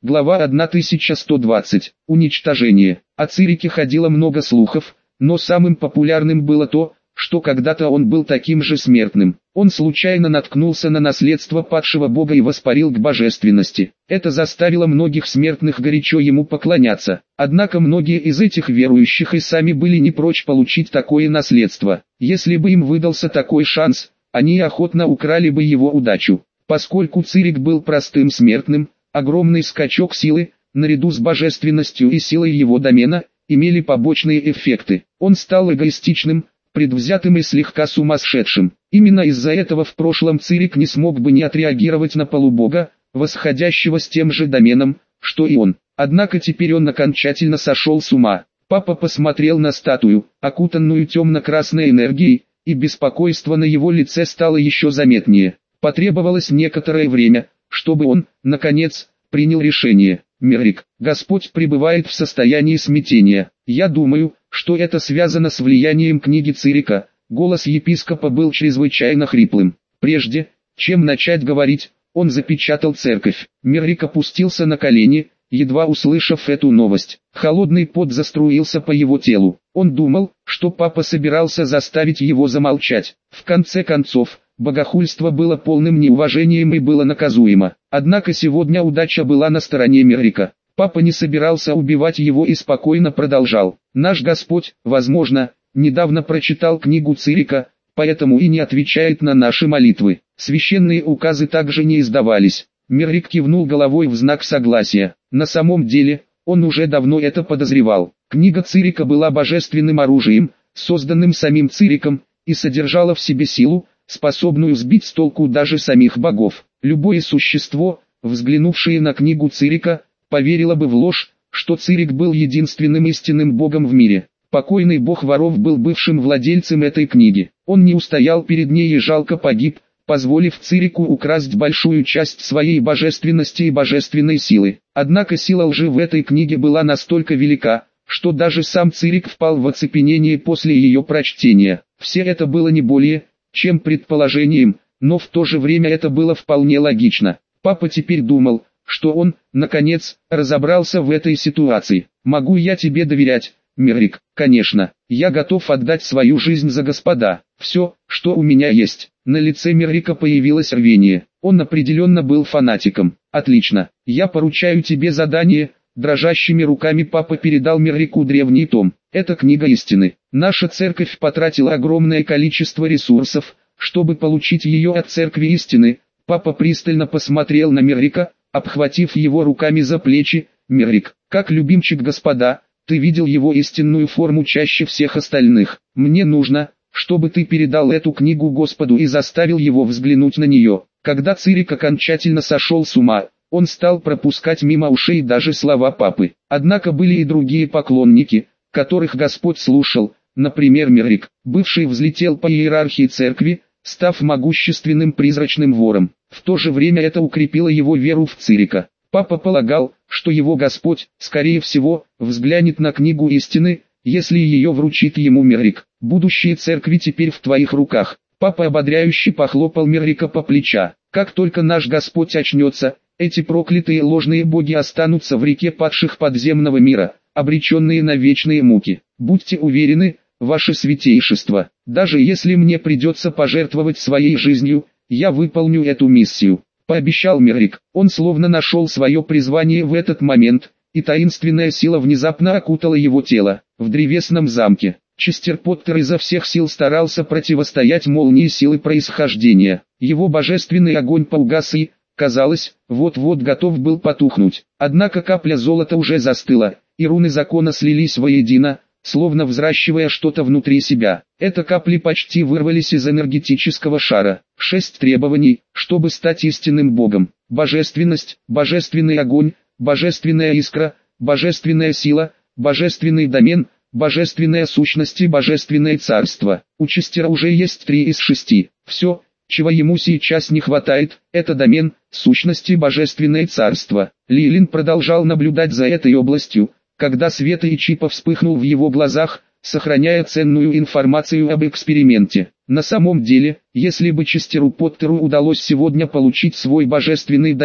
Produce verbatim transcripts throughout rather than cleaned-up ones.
Глава тысяча сто двадцать. Уничтожение. О Цирике ходило много слухов, но самым популярным было то, что когда-то он был таким же смертным. Он случайно наткнулся на наследство падшего бога и воспарил к божественности. Это заставило многих смертных горячо ему поклоняться. Однако многие из этих верующих и сами были не прочь получить такое наследство. Если бы им выдался такой шанс, они охотно украли бы его удачу. Поскольку Цирик был простым смертным, огромный скачок силы, наряду с божественностью и силой его домена, имели побочные эффекты. Он стал эгоистичным, предвзятым и слегка сумасшедшим. Именно из-за этого в прошлом Цирик не смог бы не отреагировать на полубога, восходящего с тем же доменом, что и он. Однако теперь он окончательно сошел с ума. Папа посмотрел на статую, окутанную темно-красной энергией, и беспокойство на его лице стало еще заметнее. Потребовалось некоторое время, чтобы он, наконец, принял решение. Меррик, Господь пребывает в состоянии смятения. Я думаю, что это связано с влиянием книги Цирика. Голос епископа был чрезвычайно хриплым. Прежде, чем начать говорить, он запечатал церковь. Меррик опустился на колени, едва услышав эту новость. Холодный пот заструился по его телу. Он думал, что папа собирался заставить его замолчать. В конце концов, богохульство было полным неуважением и было наказуемо. Однако сегодня удача была на стороне Меррика. Папа не собирался убивать его и спокойно продолжал. Наш Господь, возможно, недавно прочитал книгу Цирика, поэтому и не отвечает на наши молитвы. Священные указы также не издавались. Меррик кивнул головой в знак согласия. На самом деле, он уже давно это подозревал. Книга Цирика была божественным оружием, созданным самим Цириком, и содержала в себе силу, способную сбить с толку даже самих богов. Любое существо, взглянувшее на книгу Цирика, поверило бы в ложь, что Цирик был единственным истинным богом в мире. Покойный бог воров был бывшим владельцем этой книги. Он не устоял перед ней и жалко погиб, позволив Цирику украсть большую часть своей божественности и божественной силы. Однако сила лжи в этой книге была настолько велика, что даже сам Цирик впал в оцепенение после ее прочтения. Все это было не более, чем предположением, но в то же время это было вполне логично. Папа теперь думал, что он, наконец, разобрался в этой ситуации. «Могу я тебе доверять, Меррик?» «Конечно, я готов отдать свою жизнь за Господа. Все, что у меня есть». На лице Меррика появилось рвение. Он определенно был фанатиком. «Отлично, я поручаю тебе задание». Дрожащими руками папа передал Меррику древний том. Это книга истины. Наша церковь потратила огромное количество ресурсов, чтобы получить ее от церкви истины. Папа пристально посмотрел на Меррика, обхватив его руками за плечи. «Меррик, как любимчик Господа, ты видел его истинную форму чаще всех остальных. Мне нужно, чтобы ты передал эту книгу Господу и заставил его взглянуть на нее». Когда Цирик окончательно сошел с ума, он стал пропускать мимо ушей даже слова папы. Однако были и другие поклонники, которых Господь слушал. Например, Меррик, бывший взлетел по иерархии церкви, став могущественным призрачным вором. В то же время это укрепило его веру в Цирика. Папа полагал, что его Господь, скорее всего, взглянет на книгу истины, если ее вручит ему Меррик. Будущее церкви теперь в твоих руках. Папа ободряюще похлопал Меррика по плечу. Как только наш Господь очнется, эти проклятые ложные боги останутся в реке падших подземного мира, обреченные на вечные муки. Будьте уверены, ваше святейшество, даже если мне придется пожертвовать своей жизнью, я выполню эту миссию», — пообещал Меррик. Он словно нашел свое призвание в этот момент, и таинственная сила внезапно окутала его тело. В древесном замке Честер Поттер изо всех сил старался противостоять молнии силы происхождения. Его божественный огонь поугас и, казалось, вот-вот готов был потухнуть. Однако капля золота уже застыла, и руны закона слились воедино, словно взращивая что-то внутри себя. Это капли почти вырвались из энергетического шара. Шесть требований, чтобы стать истинным богом. Божественность, божественный огонь, божественная искра, божественная сила, божественный домен, божественная сущность и божественное царство. У Честера уже есть три из шести. Все, чего ему сейчас не хватает, это домен, сущность и божественное царство. Лилин продолжал наблюдать за этой областью, когда свет Ичипа вспыхнул в его глазах, сохраняя ценную информацию об эксперименте. На самом деле, если бы Честеру Поттеру удалось сегодня получить свой божественный домен,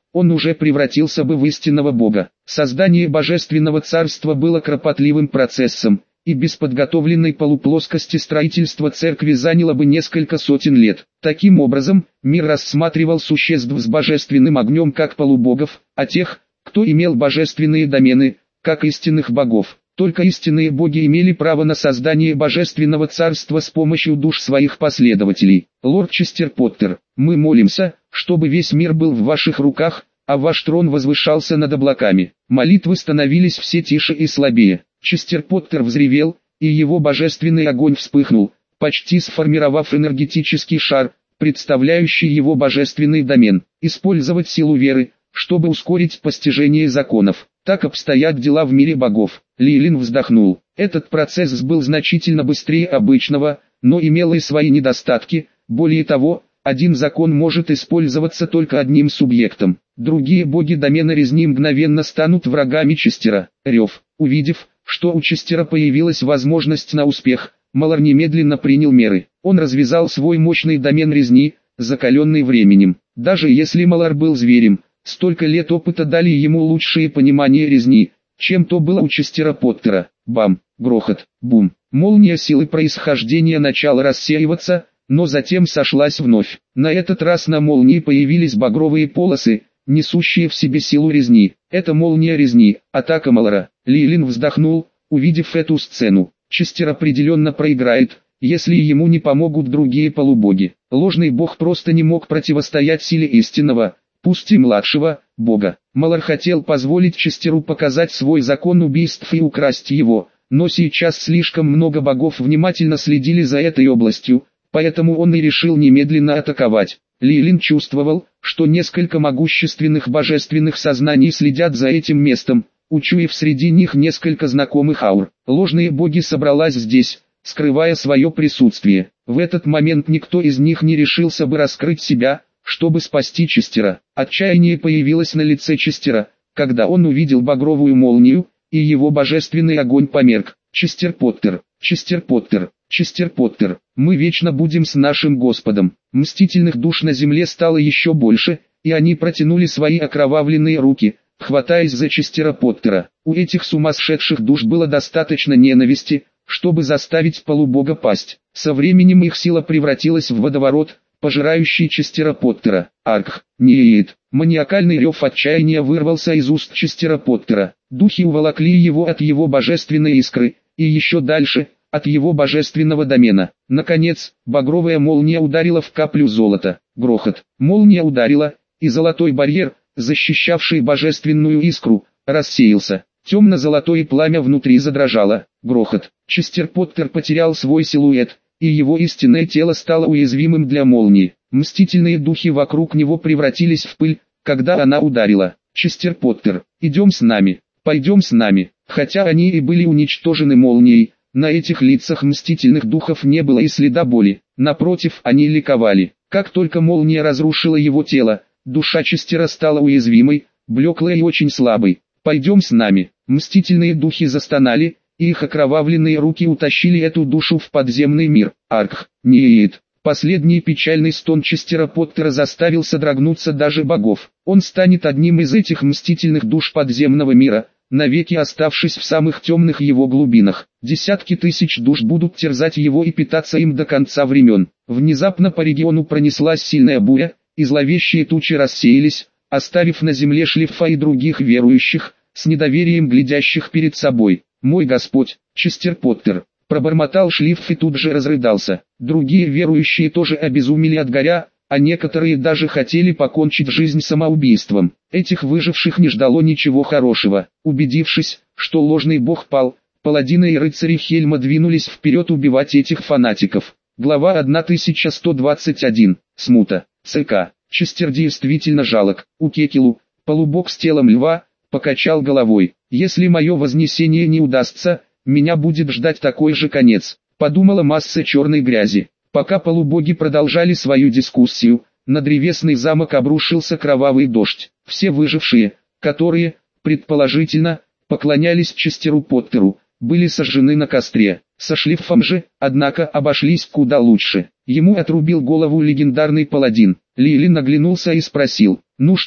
он уже превратился бы в истинного бога. Создание божественного царства было кропотливым процессом, и без подготовленной полуплоскости строительство церкви заняло бы несколько сотен лет. Таким образом, мир рассматривал существ с божественным огнем как полубогов, а тех, кто имел божественные домены, как истинных богов. Только истинные боги имели право на создание божественного царства с помощью душ своих последователей. Лорд Честер Поттер, мы молимся, чтобы весь мир был в ваших руках, а ваш трон возвышался над облаками. Молитвы становились все тише и слабее. Честер Поттер взревел, и его божественный огонь вспыхнул, почти сформировав энергетический шар, представляющий его божественный домен. Использовать силу веры, чтобы ускорить постижение законов. Так обстоят дела в мире богов. Лилин вздохнул. Этот процесс был значительно быстрее обычного, но имел и свои недостатки. Более того, один закон может использоваться только одним субъектом. Другие боги домена резни мгновенно станут врагами Честера. Рев. Увидев, что у Честера появилась возможность на успех, Малар немедленно принял меры. Он развязал свой мощный домен резни, закаленный временем. Даже если Малар был зверем, столько лет опыта дали ему лучшее понимание резни, чем то было у Честера Поттера. Бам, грохот, бум. Молния силы происхождения начала рассеиваться, но затем сошлась вновь. На этот раз на молнии появились багровые полосы, несущие в себе силу резни. Это молния резни, атака Малара. Лилин вздохнул, увидев эту сцену. Честер определенно проиграет, если ему не помогут другие полубоги. Ложный бог просто не мог противостоять силе истинного, пусть и младшего, бога. Малар хотел позволить Честеру показать свой закон убийств и украсть его, но сейчас слишком много богов внимательно следили за этой областью, поэтому он и решил немедленно атаковать. Лилин чувствовал, что несколько могущественных божественных сознаний следят за этим местом, учуяв среди них несколько знакомых аур. Ложные боги собрались здесь, скрывая свое присутствие. В этот момент никто из них не решился бы раскрыть себя, чтобы спасти Честера. Отчаяние появилось на лице Честера, когда он увидел багровую молнию, и его божественный огонь померк. Честер Поттер, Честер Поттер, Честер Поттер, мы вечно будем с нашим Господом. Мстительных душ на земле стало еще больше, и они протянули свои окровавленные руки, хватаясь за Честера Поттера. У этих сумасшедших душ было достаточно ненависти, чтобы заставить полубога пасть. Со временем их сила превратилась в водоворот, пожирающий Честера Поттера. Арх, неет. Маниакальный рев отчаяния вырвался из уст Честера Поттера. Духи уволокли его от его божественной искры, и еще дальше, от его божественного домена. Наконец, багровая молния ударила в каплю золота. Грохот. Молния ударила, и золотой барьер, защищавший божественную искру, рассеялся. Темно-золотое пламя внутри задрожало. Грохот. Честер Поттер потерял свой силуэт, и его истинное тело стало уязвимым для молнии. Мстительные духи вокруг него превратились в пыль, когда она ударила. Честер Поттер, идем с нами, пойдем с нами. Хотя они и были уничтожены молнией, на этих лицах мстительных духов не было и следа боли. Напротив, они ликовали. Как только молния разрушила его тело, душа Честера стала уязвимой, блеклой и очень слабой. Пойдем с нами. Мстительные духи застонали, и их окровавленные руки утащили эту душу в подземный мир. Арх, неет. Последний печальный стон Честера Поттера заставил содрогнуться даже богов. Он станет одним из этих мстительных душ подземного мира, навеки оставшись в самых темных его глубинах. Десятки тысяч душ будут терзать его и питаться им до конца времен. Внезапно по региону пронеслась сильная буря, и зловещие тучи рассеялись, оставив на земле Шлиффа и других верующих, с недоверием глядящих перед собой. «Мой Господь, Честер Поттер!» — пробормотал Шлифф и тут же разрыдался. Другие верующие тоже обезумели от горя, а некоторые даже хотели покончить жизнь самоубийством. Этих выживших не ждало ничего хорошего. Убедившись, что ложный бог пал, паладины и рыцари Хельма двинулись вперед убивать этих фанатиков. Глава тысяча сто двадцать один. Смута. ЦК. Честер действительно жалок. Укекилу, полубог с телом льва, покачал головой. Если мое вознесение не удастся, меня будет ждать такой же конец, подумала масса черной грязи. Пока полубоги продолжали свою дискуссию, на древесный замок обрушился кровавый дождь. Все выжившие, которые, предположительно, поклонялись Честеру Поттеру, были сожжены на костре. Со Шлиффом же, однако, обошлись куда лучше. Ему отрубил голову легендарный паладин. Лилин оглянулся и спросил: «Ну что,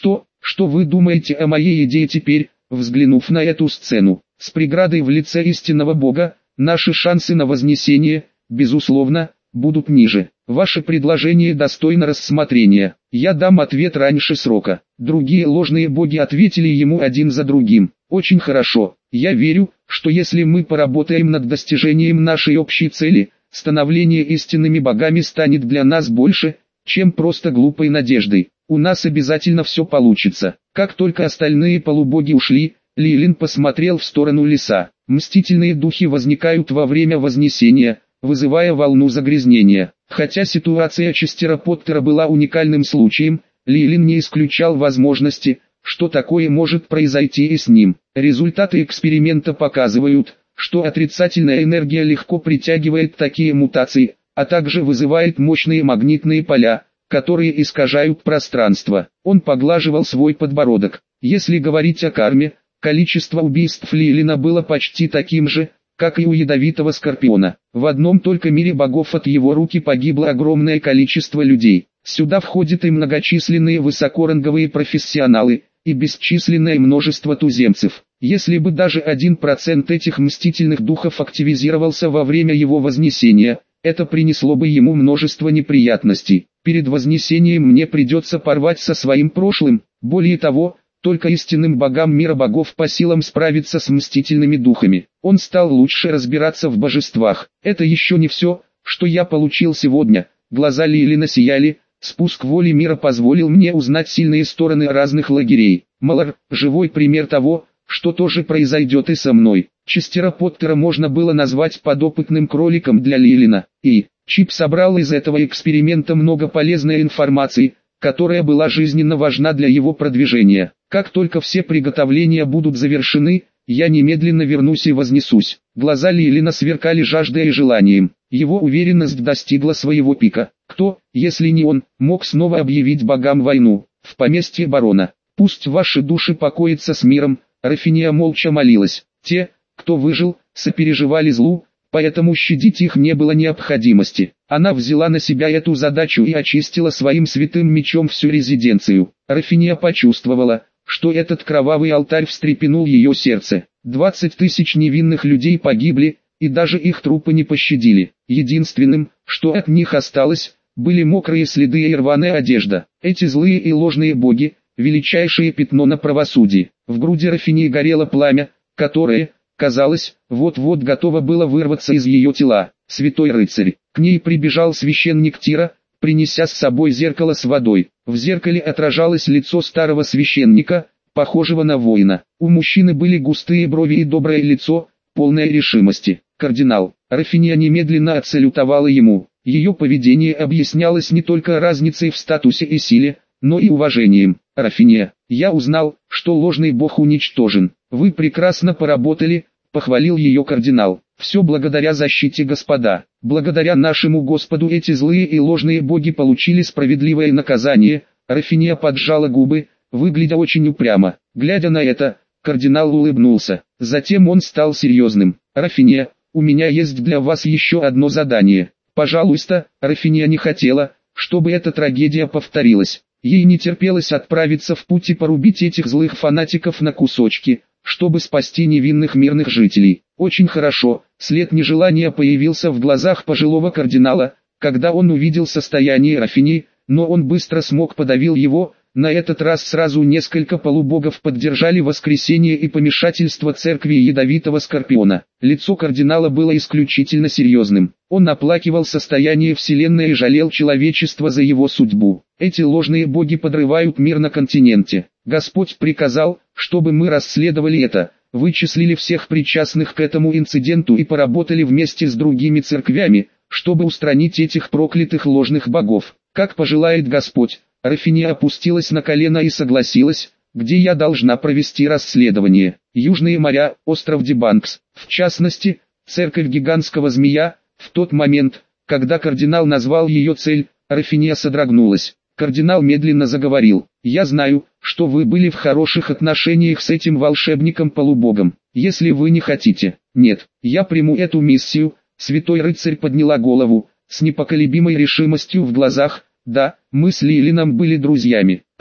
что вы думаете о моей идее теперь, взглянув на эту сцену? С преградой в лице истинного Бога, наши шансы на вознесение, безусловно, будут ниже. Ваше предложение достойно рассмотрения. Я дам ответ раньше срока. Другие ложные боги ответили ему один за другим. Очень хорошо. Я верю, что если мы поработаем над достижением нашей общей цели, становление истинными богами станет для нас больше, чем просто глупой надеждой. У нас обязательно все получится. Как только остальные полубоги ушли, Лилин посмотрел в сторону леса. Мстительные духи возникают во время вознесения, вызывая волну загрязнения. Хотя ситуация Честера Поттера была уникальным случаем, Лилин не исключал возможности, что такое может произойти и с ним. Результаты эксперимента показывают, что отрицательная энергия легко притягивает такие мутации, а также вызывает мощные магнитные поля, которые искажают пространство. Он поглаживал свой подбородок. Если говорить о карме, количество убийств Лилина было почти таким же, как и у ядовитого скорпиона. В одном только мире богов от его руки погибло огромное количество людей. Сюда входят и многочисленные высокоранговые профессионалы, и бесчисленное множество туземцев. Если бы даже один процент этих мстительных духов активизировался во время его вознесения, это принесло бы ему множество неприятностей. Перед вознесением мне придется порвать со своим прошлым. Более того, только истинным богам мира богов по силам справиться с мстительными духами. Он стал лучше разбираться в божествах. Это еще не все, что я получил сегодня. Глаза Лилина сияли. Спуск воли мира позволил мне узнать сильные стороны разных лагерей. Малар – живой пример того, что тоже произойдет и со мной. Честера Поттера можно было назвать подопытным кроликом для Лилина. И Чип собрал из этого эксперимента много полезной информации, которая была жизненно важна для его продвижения. Как только все приготовления будут завершены, я немедленно вернусь и вознесусь. Глаза Лилина сверкали жаждой и желанием. Его уверенность достигла своего пика. Кто, если не он, мог снова объявить богам войну? В поместье барона. Пусть ваши души покоятся с миром. Рафиния молча молилась. Те, кто выжил, сопереживали злу, поэтому щадить их не было необходимости. Она взяла на себя эту задачу и очистила своим святым мечом всю резиденцию. Рафиния почувствовала, что этот кровавый алтарь встрепенул ее сердце. Двадцать тысяч невинных людей погибли, и даже их трупы не пощадили. Единственным, что от них осталось, были мокрые следы и рваная одежда. Эти злые и ложные боги, величайшее пятно на правосудии. В груди Рафинии горело пламя, которое, казалось, вот-вот готово было вырваться из ее тела. Святой рыцарь. К ней прибежал священник Тира, принеся с собой зеркало с водой. В зеркале отражалось лицо старого священника, похожего на воина. У мужчины были густые брови и доброе лицо, полное решимости. Кардинал. Рафиния немедленно отсалютовала ему. Ее поведение объяснялось не только разницей в статусе и силе, но и уважением. Рафиния, я узнал, что ложный бог уничтожен. Вы прекрасно поработали, похвалил ее кардинал. Все благодаря защите господа. Благодаря нашему Господу эти злые и ложные боги получили справедливое наказание. Рафиния поджала губы, выглядя очень упрямо. Глядя на это, кардинал улыбнулся. Затем он стал серьезным. Рафиния, у меня есть для вас еще одно задание. Пожалуйста. Рафиния не хотела, чтобы эта трагедия повторилась. Ей не терпелось отправиться в путь и порубить этих злых фанатиков на кусочки, чтобы спасти невинных мирных жителей. Очень хорошо, след нежелания появился в глазах пожилого кардинала, когда он увидел состояние Рафинии, но он быстро смог подавил его. На этот раз сразу несколько полубогов поддержали воскресение и помешательство церкви ядовитого скорпиона. Лицо кардинала было исключительно серьезным. Он оплакивал состояние вселенной и жалел человечество за его судьбу. Эти ложные боги подрывают мир на континенте. Господь приказал, чтобы мы расследовали это, вычислили всех причастных к этому инциденту и поработали вместе с другими церквями, чтобы устранить этих проклятых ложных богов. Как пожелает Господь. Рафиния опустилась на колено и согласилась, где я должна провести расследование. Южные моря, остров Дебанкс, в частности, церковь гигантского змея. В тот момент, когда кардинал назвал ее цель, Рафиния содрогнулась. Кардинал медленно заговорил. «Я знаю, что вы были в хороших отношениях с этим волшебником-полубогом. Если вы не хотите, нет, я приму эту миссию». Святой рыцарь подняла голову, с непоколебимой решимостью в глазах. «Да, мы с Лилином были друзьями.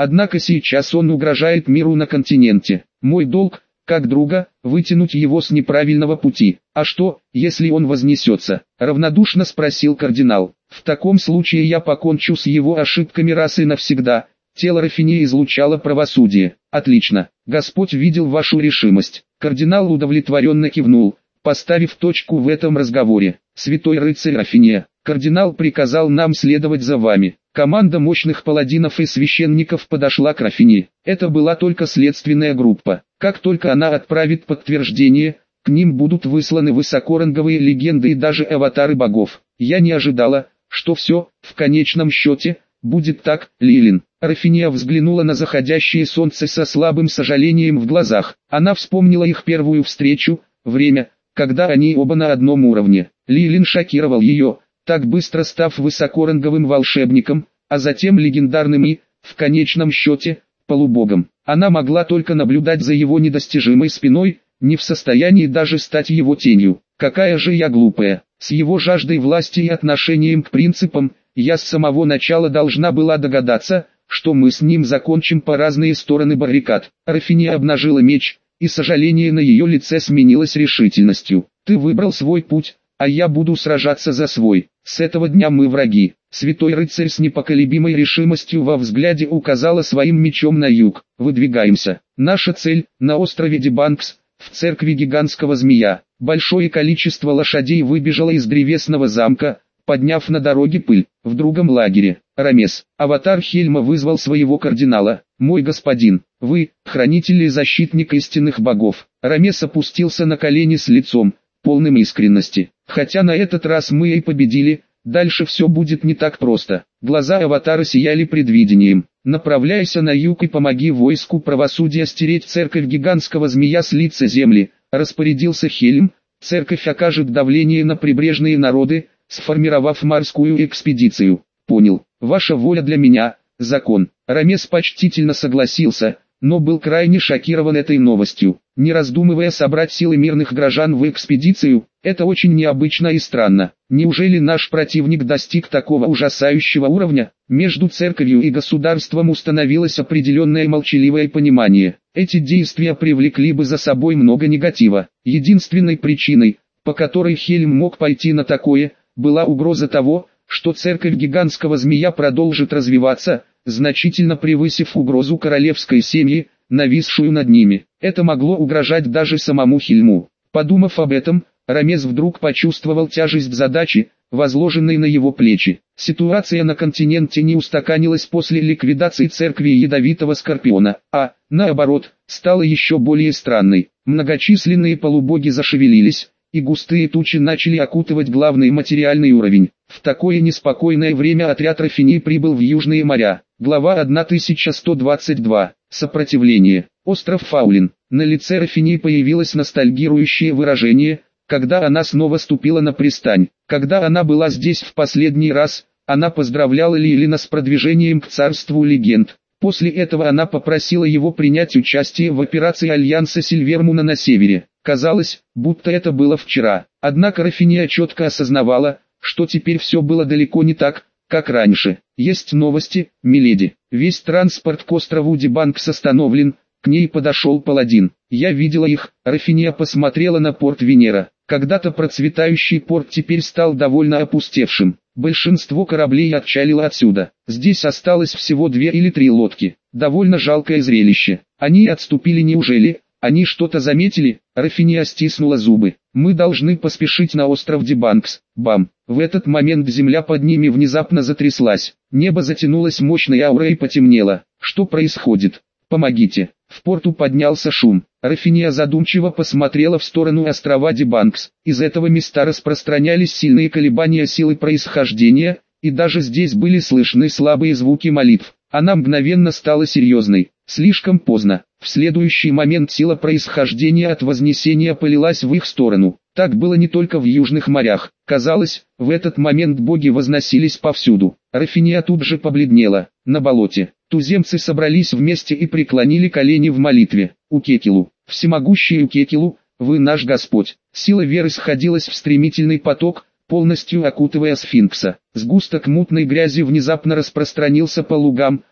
Однако сейчас он угрожает миру на континенте. Мой долг, как друга, вытянуть его с неправильного пути. А что, если он вознесется? Равнодушно спросил кардинал. В таком случае я покончу с его ошибками раз и навсегда. Тело Рафини излучало правосудие. Отлично. Господь видел вашу решимость. Кардинал удовлетворенно кивнул, поставив точку в этом разговоре. Святой рыцарь Рафиния, кардинал приказал нам следовать за вами. Команда мощных паладинов и священников подошла к Рафини. Это была только следственная группа. Как только она отправит подтверждение, к ним будут высланы высокоранговые легенды и даже аватары богов. Я не ожидала, что все, в конечном счете, будет так, Лилин. Рафиния взглянула на заходящее солнце со слабым сожалением в глазах. Она вспомнила их первую встречу, время, когда они оба на одном уровне. Лилин шокировал ее, так быстро став высокоранговым волшебником, а затем легендарным и, в конечном счете, полубогом. Она могла только наблюдать за его недостижимой спиной, не в состоянии даже стать его тенью. Какая же я глупая. С его жаждой власти и отношением к принципам, я с самого начала должна была догадаться, что мы с ним закончим по разные стороны баррикад. Рафиния обнажила меч, и сожаление на ее лице сменилось решительностью. Ты выбрал свой путь, а я буду сражаться за свой. С этого дня мы враги. Святой рыцарь с непоколебимой решимостью во взгляде указала своим мечом на юг. Выдвигаемся. Наша цель – на острове Дебанкс, в церкви гигантского змея. Большое количество лошадей выбежало из древесного замка, подняв на дороге пыль. В другом лагере, Рамес, аватар Хельма вызвал своего кардинала. «Мой господин, вы, хранитель и защитник истинных богов». Рамес опустился на колени с лицом, полным искренности. «Хотя на этот раз мы и победили, дальше все будет не так просто». Глаза аватара сияли предвидением. «Направляйся на юг и помоги войску правосудия стереть церковь гигантского змея с лица земли», распорядился Хельм. «Церковь окажет давление на прибрежные народы, сформировав морскую экспедицию». «Понял. Ваша воля для меня – закон». Рамес почтительно согласился, но был крайне шокирован этой новостью. Не раздумывая собрать силы мирных горожан в экспедицию, это очень необычно и странно. Неужели наш противник достиг такого ужасающего уровня? Между церковью и государством установилось определенное молчаливое понимание. Эти действия привлекли бы за собой много негатива. Единственной причиной, по которой Хельм мог пойти на такое, была угроза того, что церковь гигантского змея продолжит развиваться, значительно превысив угрозу королевской семьи, нависшую над ними. Это могло угрожать даже самому Хельму. Подумав об этом, Рамес вдруг почувствовал тяжесть задачи, возложенной на его плечи. Ситуация на континенте не устаканилась после ликвидации церкви Ядовитого Скорпиона, а, наоборот, стала еще более странной. Многочисленные полубоги зашевелились, и густые тучи начали окутывать главный материальный уровень. В такое неспокойное время отряд Рафини прибыл в Южные моря. Глава тысяча сто двадцать два. Сопротивление. Остров Фаулин. На лице Рафини появилось ностальгирующее выражение, когда она снова ступила на пристань. Когда она была здесь в последний раз, она поздравляла Лилина с продвижением к царству легенд. После этого она попросила его принять участие в операции Альянса Сильвермуна на севере. Казалось, будто это было вчера. Однако Рафиния четко осознавала, что теперь все было далеко не так, как раньше. Есть новости, миледи. Весь транспорт к острову Дебанкс остановлен, к ней подошел паладин. Я видела их. Рафиния посмотрела на порт Венера. Когда-то процветающий порт теперь стал довольно опустевшим. Большинство кораблей отчалило отсюда. Здесь осталось всего две или три лодки. Довольно жалкое зрелище. Они отступили, неужели? Они что-то заметили? Рафиния стиснула зубы. Мы должны поспешить на остров Дебанкс. Бам! В этот момент земля под ними внезапно затряслась. Небо затянулось мощной аурой и потемнело. Что происходит? Помогите! В порту поднялся шум. Рафиния задумчиво посмотрела в сторону острова Дебанкс. Из этого места распространялись сильные колебания силы происхождения, и даже здесь были слышны слабые звуки молитв. Она мгновенно стала серьезной. Слишком поздно. В следующий момент сила происхождения от вознесения полилась в их сторону. Так было не только в южных морях. Казалось, в этот момент боги возносились повсюду. Рафиния тут же побледнела. На болоте туземцы собрались вместе и преклонили колени в молитве. Укекилу, всемогущий Укекилу, вы наш Господь. Сила веры сходилась в стремительный поток, полностью окутывая сфинкса. Сгусток мутной грязи внезапно распространился по лугам,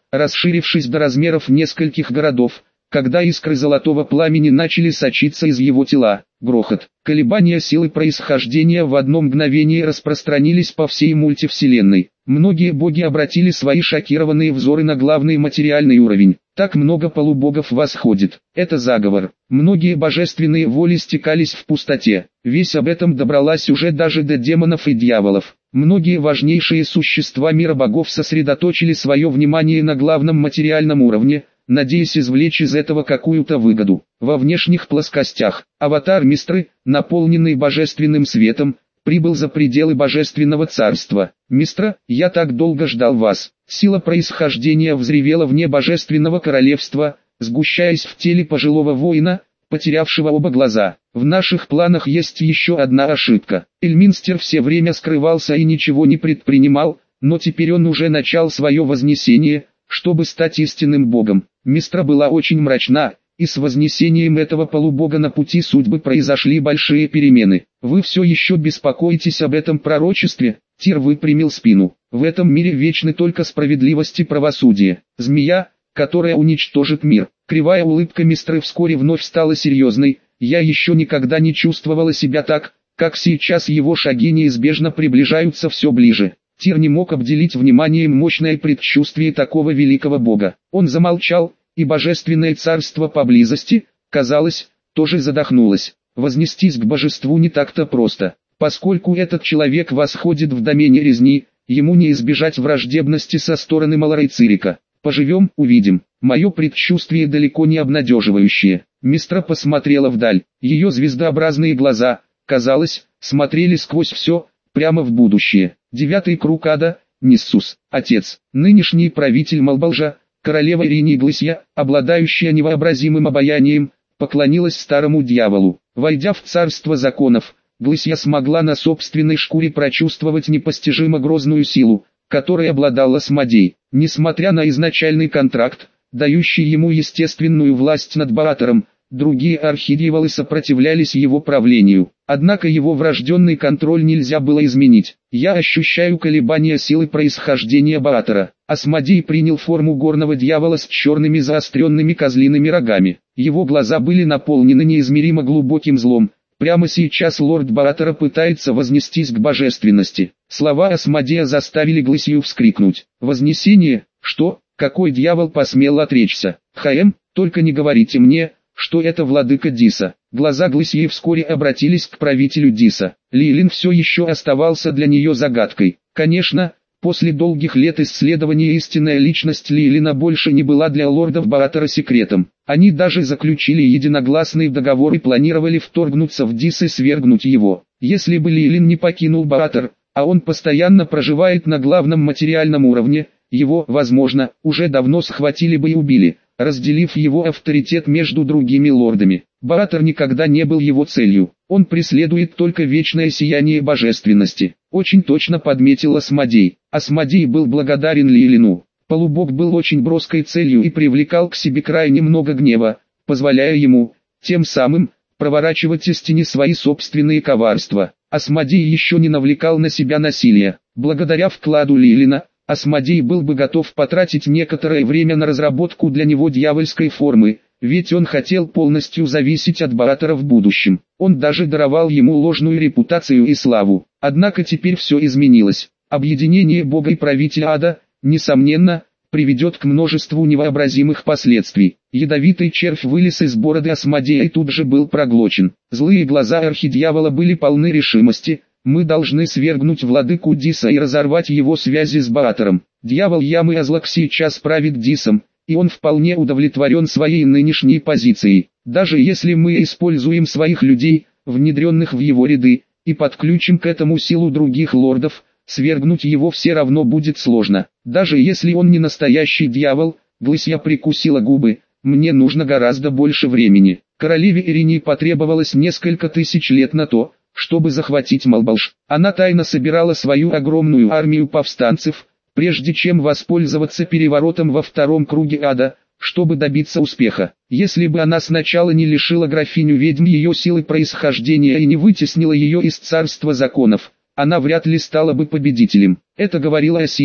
расширившись до размеров нескольких городов, когда искры золотого пламени начали сочиться из его тела. Грохот, колебания силы происхождения в одно мгновение распространились по всей мультивселенной. Многие боги обратили свои шокированные взоры на главный материальный уровень. Так много полубогов восходит. Это заговор. Многие божественные воли стекались в пустоте. Весть об этом добралась уже даже до демонов и дьяволов. Многие важнейшие существа мира богов сосредоточили свое внимание на главном материальном уровне, надеясь извлечь из этого какую-то выгоду. Во внешних плоскостях, аватар Мистры, наполненный божественным светом, прибыл за пределы божественного царства. «Мистра, я так долго ждал вас». Сила происхождения взревела вне божественного королевства, сгущаясь в теле пожилого воина, потерявшего оба глаза. В наших планах есть еще одна ошибка. Эльминстер все время скрывался и ничего не предпринимал, но теперь он уже начал свое вознесение, чтобы стать истинным богом. Мистра была очень мрачна, и с вознесением этого полубога на пути судьбы произошли большие перемены. Вы все еще беспокоитесь об этом пророчестве? Тир выпрямил спину. В этом мире вечны только справедливость и правосудие. Змея, которая уничтожит мир. Кривая улыбка Мистры вскоре вновь стала серьезной. Я еще никогда не чувствовала себя так, как сейчас. Его шаги неизбежно приближаются все ближе. Тир не мог обделить вниманием мощное предчувствие такого великого бога. Он замолчал, и божественное царство поблизости, казалось, тоже задохнулось. Вознестись к божеству не так-то просто, поскольку этот человек восходит в домене резни, ему не избежать враждебности со стороны Малорейцирика. Поживем, увидим. Мое предчувствие далеко не обнадеживающее. Мистра посмотрела вдаль, ее звездообразные глаза, казалось, смотрели сквозь все, прямо в будущее. Девятый круг ада, Ниссус, отец, нынешний правитель Малбалжа, королева Ирини Глысья, обладающая невообразимым обаянием, поклонилась старому дьяволу. Войдя в царство законов, Глысья смогла на собственной шкуре прочувствовать непостижимо грозную силу, которой обладал Асмодей. Несмотря на изначальный контракт, дающий ему естественную власть над Баатором, другие архидьяволы сопротивлялись его правлению. Однако его врожденный контроль нельзя было изменить. Я ощущаю колебания силы происхождения Баатора. Асмодей принял форму горного дьявола с черными заостренными козлиными рогами. Его глаза были наполнены неизмеримо глубоким злом. Прямо сейчас лорд Баатора пытается вознестись к божественности. Слова Асмодея заставили Глысью вскрикнуть. Вознесение? Что? Какой дьявол посмел отречься? Хаэм, только не говорите мне, что это владыка Диса. Глаза Глысьи вскоре обратились к правителю Диса. Лилин все еще оставался для нее загадкой. Конечно, после долгих лет исследования истинная личность Лилина больше не была для лордов Баатора секретом. Они даже заключили единогласный договор и планировали вторгнуться в Дис и свергнуть его. Если бы Лилин не покинул Баатор, а он постоянно проживает на главном материальном уровне, его, возможно, уже давно схватили бы и убили, разделив его авторитет между другими лордами. Баатор никогда не был его целью, он преследует только вечное сияние божественности. Очень точно подметил Асмодей. Асмодей был благодарен Лилину. Полубог был очень броской целью и привлекал к себе крайне много гнева, позволяя ему, тем самым, проворачивать из тени свои собственные коварства. Асмодей еще не навлекал на себя насилие. Благодаря вкладу Лилина, Асмодей был бы готов потратить некоторое время на разработку для него дьявольской формы, ведь он хотел полностью зависеть от Баатора в будущем. Он даже даровал ему ложную репутацию и славу. Однако теперь все изменилось. Объединение бога и правителя ада, несомненно, приведет к множеству невообразимых последствий. Ядовитый червь вылез из бороды Асмодея и тут же был проглочен. Злые глаза архидьявола были полны решимости. Мы должны свергнуть владыку Диса и разорвать его связи с Баатором. Дьявол Ямы Азлак сейчас правит Дисом, и он вполне удовлетворен своей нынешней позицией. Даже если мы используем своих людей, внедренных в его ряды, и подключим к этому силу других лордов, свергнуть его все равно будет сложно. Даже если он не настоящий дьявол, Глысья прикусила губы, мне нужно гораздо больше времени. Королеве Ирине потребовалось несколько тысяч лет на то, чтобы захватить Малбалж. Она тайно собирала свою огромную армию повстанцев, прежде чем воспользоваться переворотом во втором круге ада, чтобы добиться успеха. Если бы она сначала не лишила графиню ведьм ее силы происхождения и не вытеснила ее из царства законов, она вряд ли стала бы победителем. Это говорило о силе,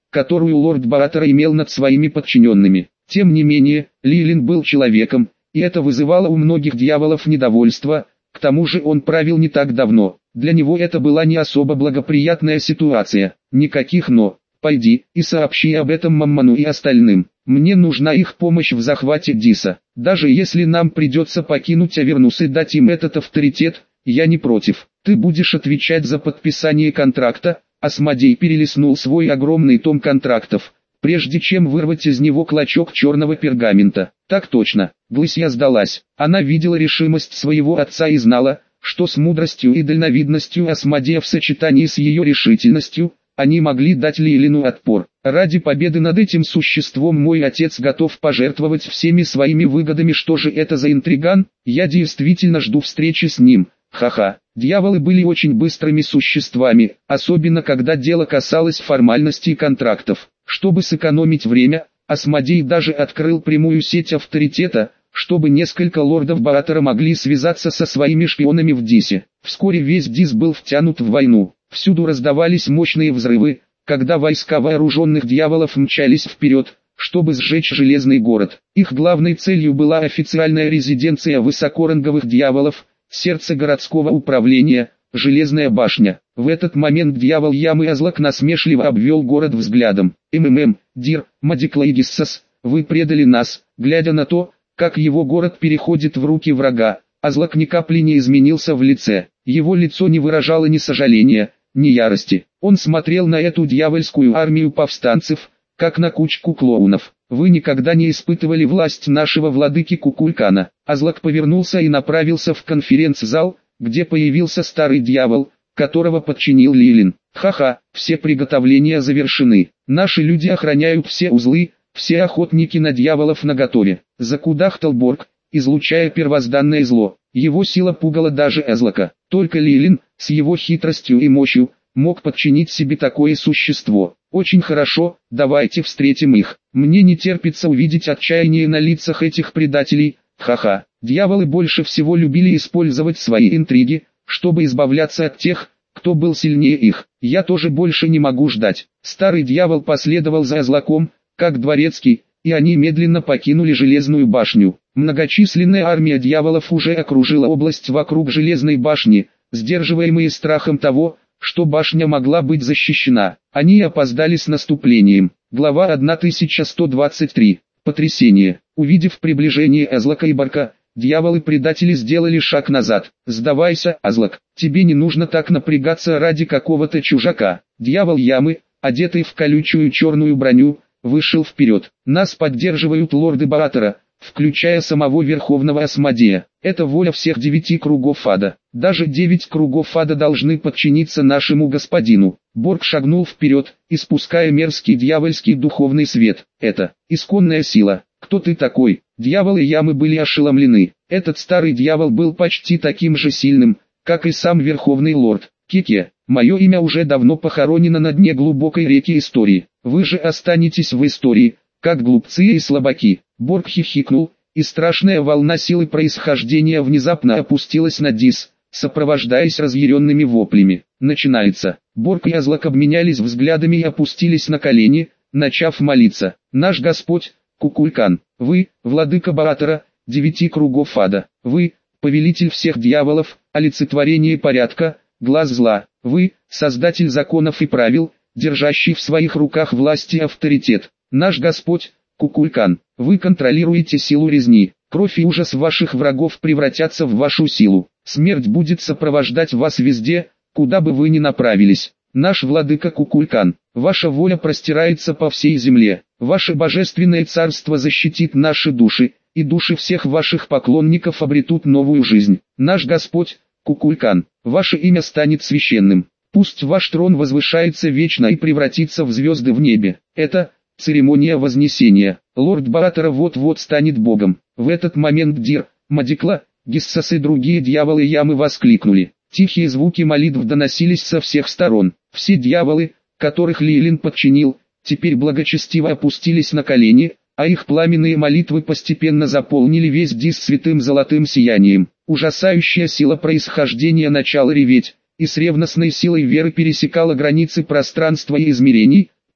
которую лорд Баатара имел над своими подчиненными. Тем не менее, Лилин был человеком, и это вызывало у многих дьяволов недовольство, к тому же он правил не так давно. Для него это была не особо благоприятная ситуация. Никаких «но». Пойди и сообщи об этом Мамману и остальным. Мне нужна их помощь в захвате Диса. Даже если нам придется покинуть Авернус и дать им этот авторитет, я не против. Ты будешь отвечать за подписание контракта. Асмодей перелистнул свой огромный том контрактов, прежде чем вырвать из него клочок черного пергамента. Так точно. Глысья сдалась. Она видела решимость своего отца и знала, что с мудростью и дальновидностью Асмодея в сочетании с ее решительностью, они могли дать Лилину отпор. Ради победы над этим существом мой отец готов пожертвовать всеми своими выгодами. Что же это за интриган? Я действительно жду встречи с ним. Ха-ха. Дьяволы были очень быстрыми существами, особенно когда дело касалось формальностей контрактов. Чтобы сэкономить время, Асмодей даже открыл прямую сеть авторитета, чтобы несколько лордов Баатара могли связаться со своими шпионами в Дисе. Вскоре весь Дис был втянут в войну. Всюду раздавались мощные взрывы, когда войска вооруженных дьяволов мчались вперед, чтобы сжечь Железный город. Их главной целью была официальная резиденция высокоранговых дьяволов, сердце городского управления, Железная башня. В этот момент дьявол Ямы Азлак насмешливо обвел город взглядом. «МММ, Дир, Мадиклаигиссас, вы предали нас». Глядя на то, как его город переходит в руки врага, Азлак ни капли не изменился в лице. Его лицо не выражало ни сожаления, ни ярости. Он смотрел на эту дьявольскую армию повстанцев, как на кучку клоунов. «Вы никогда не испытывали власть нашего владыки Кукулькана». Азлак повернулся и направился в конференц-зал, где появился старый дьявол, которого подчинил Лилин. «Ха-ха, все приготовления завершены. Наши люди охраняют все узлы, все охотники на дьяволов наготове». Закудахтал Борг, излучая первозданное зло. Его сила пугала даже Азлака. Только Лилин, с его хитростью и мощью, мог подчинить себе такое существо. «Очень хорошо, давайте встретим их. Мне не терпится увидеть отчаяние на лицах этих предателей. Ха-ха». Дьяволы больше всего любили использовать свои интриги, чтобы избавляться от тех, кто был сильнее их. «Я тоже больше не могу ждать». Старый дьявол последовал за Азлаком, как дворецкий, и они медленно покинули Железную башню. Многочисленная армия дьяволов уже окружила область вокруг Железной башни, сдерживаемые страхом того, что башня могла быть защищена. Они опоздали с наступлением. Глава тысяча сто двадцать три. Потрясение. Увидев приближение Азлака и Барка, дьяволы-предатели сделали шаг назад. «Сдавайся, Азлак, тебе не нужно так напрягаться ради какого-то чужака». Дьявол Ямы, одетый в колючую черную броню, вышел вперед. «Нас поддерживают лорды Баатара, включая самого Верховного Асмодея. Это воля всех девяти кругов ада. Даже девять кругов ада должны подчиниться нашему господину». Борг шагнул вперед, испуская мерзкий дьявольский духовный свет. «Это исконная сила. Кто ты такой?» Дьяволы Ямы были ошеломлены. Этот старый дьявол был почти таким же сильным, как и сам Верховный Лорд. «Кеке, мое имя уже давно похоронено на дне глубокой реки истории. Вы же останетесь в истории, как глупцы и слабаки». Борг хихикнул, и страшная волна силы происхождения внезапно опустилась на Дис, сопровождаясь разъяренными воплями. «Начинается». Борг и Азлак обменялись взглядами и опустились на колени, начав молиться. «Наш Господь, Кукулькан, вы, владыка Баатара, девяти кругов ада, вы, повелитель всех дьяволов, олицетворение порядка, глаз зла, вы, создатель законов и правил, держащий в своих руках власть и авторитет. Наш Господь, Кукулькан, вы контролируете силу резни, кровь и ужас ваших врагов превратятся в вашу силу, смерть будет сопровождать вас везде, куда бы вы ни направились. Наш владыка Кукулькан, ваша воля простирается по всей земле, ваше божественное царство защитит наши души, и души всех ваших поклонников обретут новую жизнь. Наш Господь, Кукулькан, ваше имя станет священным, пусть ваш трон возвышается вечно и превратится в звезды в небе. Это церемония вознесения. Лорд Баатара вот-вот станет богом». В этот момент Дир, Мадикла, Гиссас и другие дьяволы Ямы воскликнули. Тихие звуки молитв доносились со всех сторон. Все дьяволы, которых Лилин подчинил, теперь благочестиво опустились на колени, а их пламенные молитвы постепенно заполнили весь Дис святым золотым сиянием. Ужасающая сила происхождения начала реветь, и с ревностной силой веры пересекала границы пространства и измерений,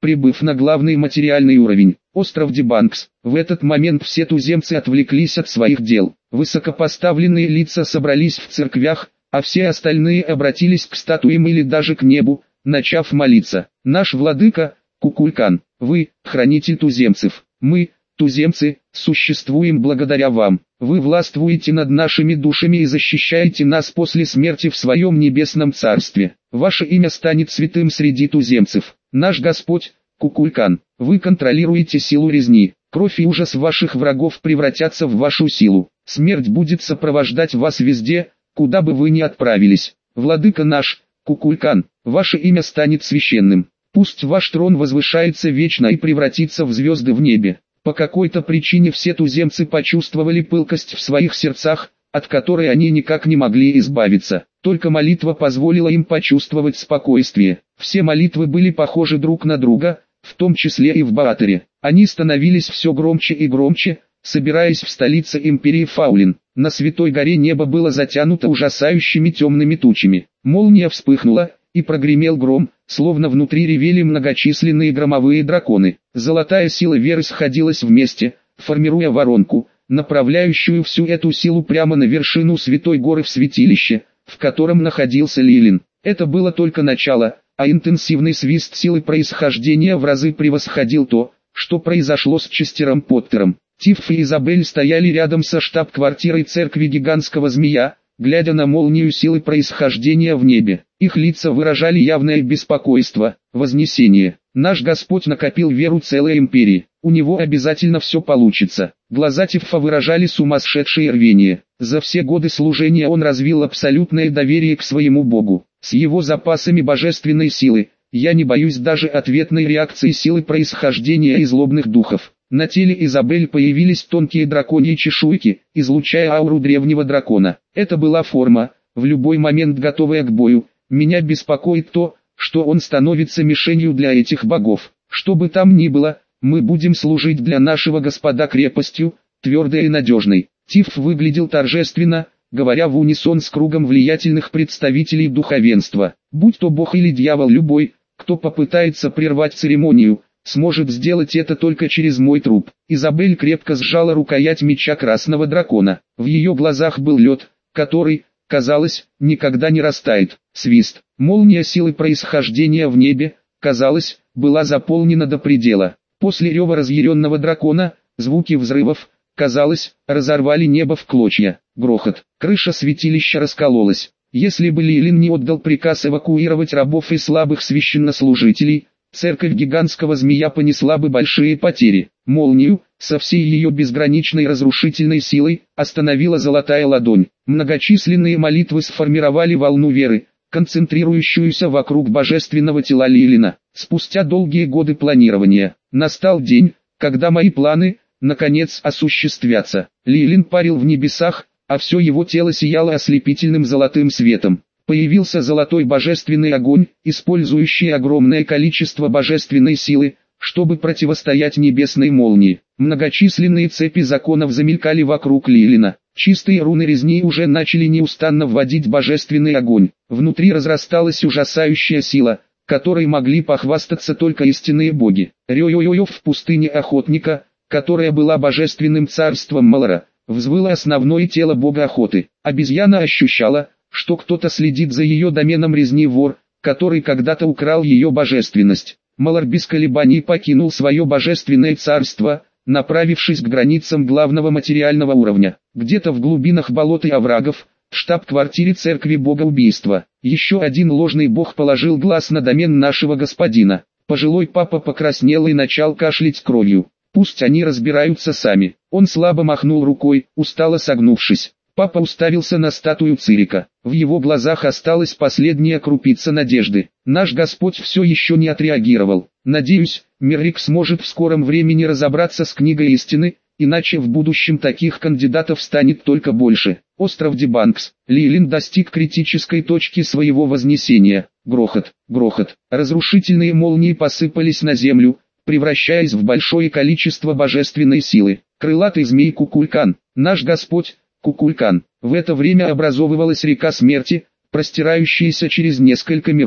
прибыв на главный материальный уровень, остров Дебанкс. В этот момент все туземцы отвлеклись от своих дел. Высокопоставленные лица собрались в церквях, а все остальные обратились к статуям или даже к небу, начав молиться. Наш владыка, Кукулькан, вы, хранитель туземцев, мы, туземцы, существуем благодаря вам. Вы властвуете над нашими душами и защищаете нас после смерти в своем небесном царстве. Ваше имя станет святым среди туземцев. Наш Господь, Кукулькан, вы контролируете силу резни. Кровь и ужас ваших врагов превратятся в вашу силу. Смерть будет сопровождать вас везде, куда бы вы ни отправились. Владыка наш, Кукулькан, ваше имя станет священным. Пусть ваш трон возвышается вечно и превратится в звезды в небе. По какой-то причине все туземцы почувствовали пылкость в своих сердцах, от которой они никак не могли избавиться. Только молитва позволила им почувствовать спокойствие. Все молитвы были похожи друг на друга, в том числе и в Баатере. Они становились все громче и громче, собираясь в столице империи Фаулин. На Святой горе небо было затянуто ужасающими темными тучами. Молния вспыхнула, и прогремел гром, словно внутри ревели многочисленные громовые драконы. Золотая сила веры сходилась вместе, формируя воронку, направляющую всю эту силу прямо на вершину Святой горы в святилище, в котором находился Лилин. Это было только начало, а интенсивный свист силы происхождения в разы превосходил то, что произошло с Честером Поттером. Тифф и Изабель стояли рядом со штаб-квартирой церкви гигантского змея, глядя на молнию силы происхождения в небе. Их лица выражали явное беспокойство, вознесение. Наш Господь накопил веру целой империи, у него обязательно все получится. Глаза Тиффа выражали сумасшедшее рвение. За все годы служения он развил абсолютное доверие к своему Богу. С его запасами божественной силы, я не боюсь даже ответной реакции силы происхождения и злобных духов. На теле Изабель появились тонкие драконьи чешуйки, излучая ауру древнего дракона. Это была форма, в любой момент готовая к бою. Меня беспокоит то, что он становится мишенью для этих богов. Что бы там ни было, мы будем служить для нашего Господа крепостью, твердой и надежной. Тифф выглядел торжественно, говоря в унисон с кругом влиятельных представителей духовенства. Будь то бог или дьявол, любой, кто попытается прервать церемонию, сможет сделать это только через мой труп. Изабель крепко сжала рукоять меча красного дракона. В ее глазах был лед, который, казалось, никогда не растает. Свист. Молния силы происхождения в небе, казалось, была заполнена до предела. После рева разъяренного дракона, звуки взрывов, казалось, разорвали небо в клочья. Грохот. Крыша святилища раскололась. Если бы Лилин не отдал приказ эвакуировать рабов и слабых священнослужителей, церковь гигантского змея понесла бы большие потери. Молнию, со всей ее безграничной разрушительной силой, остановила золотая ладонь. Многочисленные молитвы сформировали волну веры, концентрирующуюся вокруг божественного тела Лилина. Спустя долгие годы планирования, настал день, когда мои планы, наконец, осуществятся. Лилин парил в небесах, а все его тело сияло ослепительным золотым светом. Появился золотой божественный огонь, использующий огромное количество божественной силы, чтобы противостоять небесной молнии. Многочисленные цепи законов замелькали вокруг Лилина. Чистые руны резни уже начали неустанно вводить божественный огонь. Внутри разрасталась ужасающая сила, которой могли похвастаться только истинные боги. Рё-йо-йо в пустыне охотника, которая была божественным царством Малара, взвыло основное тело бога охоты. Обезьяна ощущала, что кто-то следит за ее доменом резни, вор, который когда-то украл ее божественность. Малар без колебаний покинул свое божественное царство, направившись к границам главного материального уровня. Где-то в глубинах болот и оврагов, в штаб-квартире церкви бога убийства, еще один ложный бог положил глаз на домен нашего господина. Пожилой папа покраснел и начал кашлять кровью. Пусть они разбираются сами. Он слабо махнул рукой, устало согнувшись. Папа уставился на статую Цирика. В его глазах осталась последняя крупица надежды. Наш Господь все еще не отреагировал. Надеюсь, Меррик сможет в скором времени разобраться с книгой истины, иначе в будущем таких кандидатов станет только больше. Остров Дебанкс. Лилин достиг критической точки своего вознесения. Грохот, грохот. Разрушительные молнии посыпались на землю, превращаясь в большое количество божественной силы. Крылатый змей Кукулькан. Наш Господь, Кукулькан. В это время образовывалась река смерти, простирающаяся через несколько миров.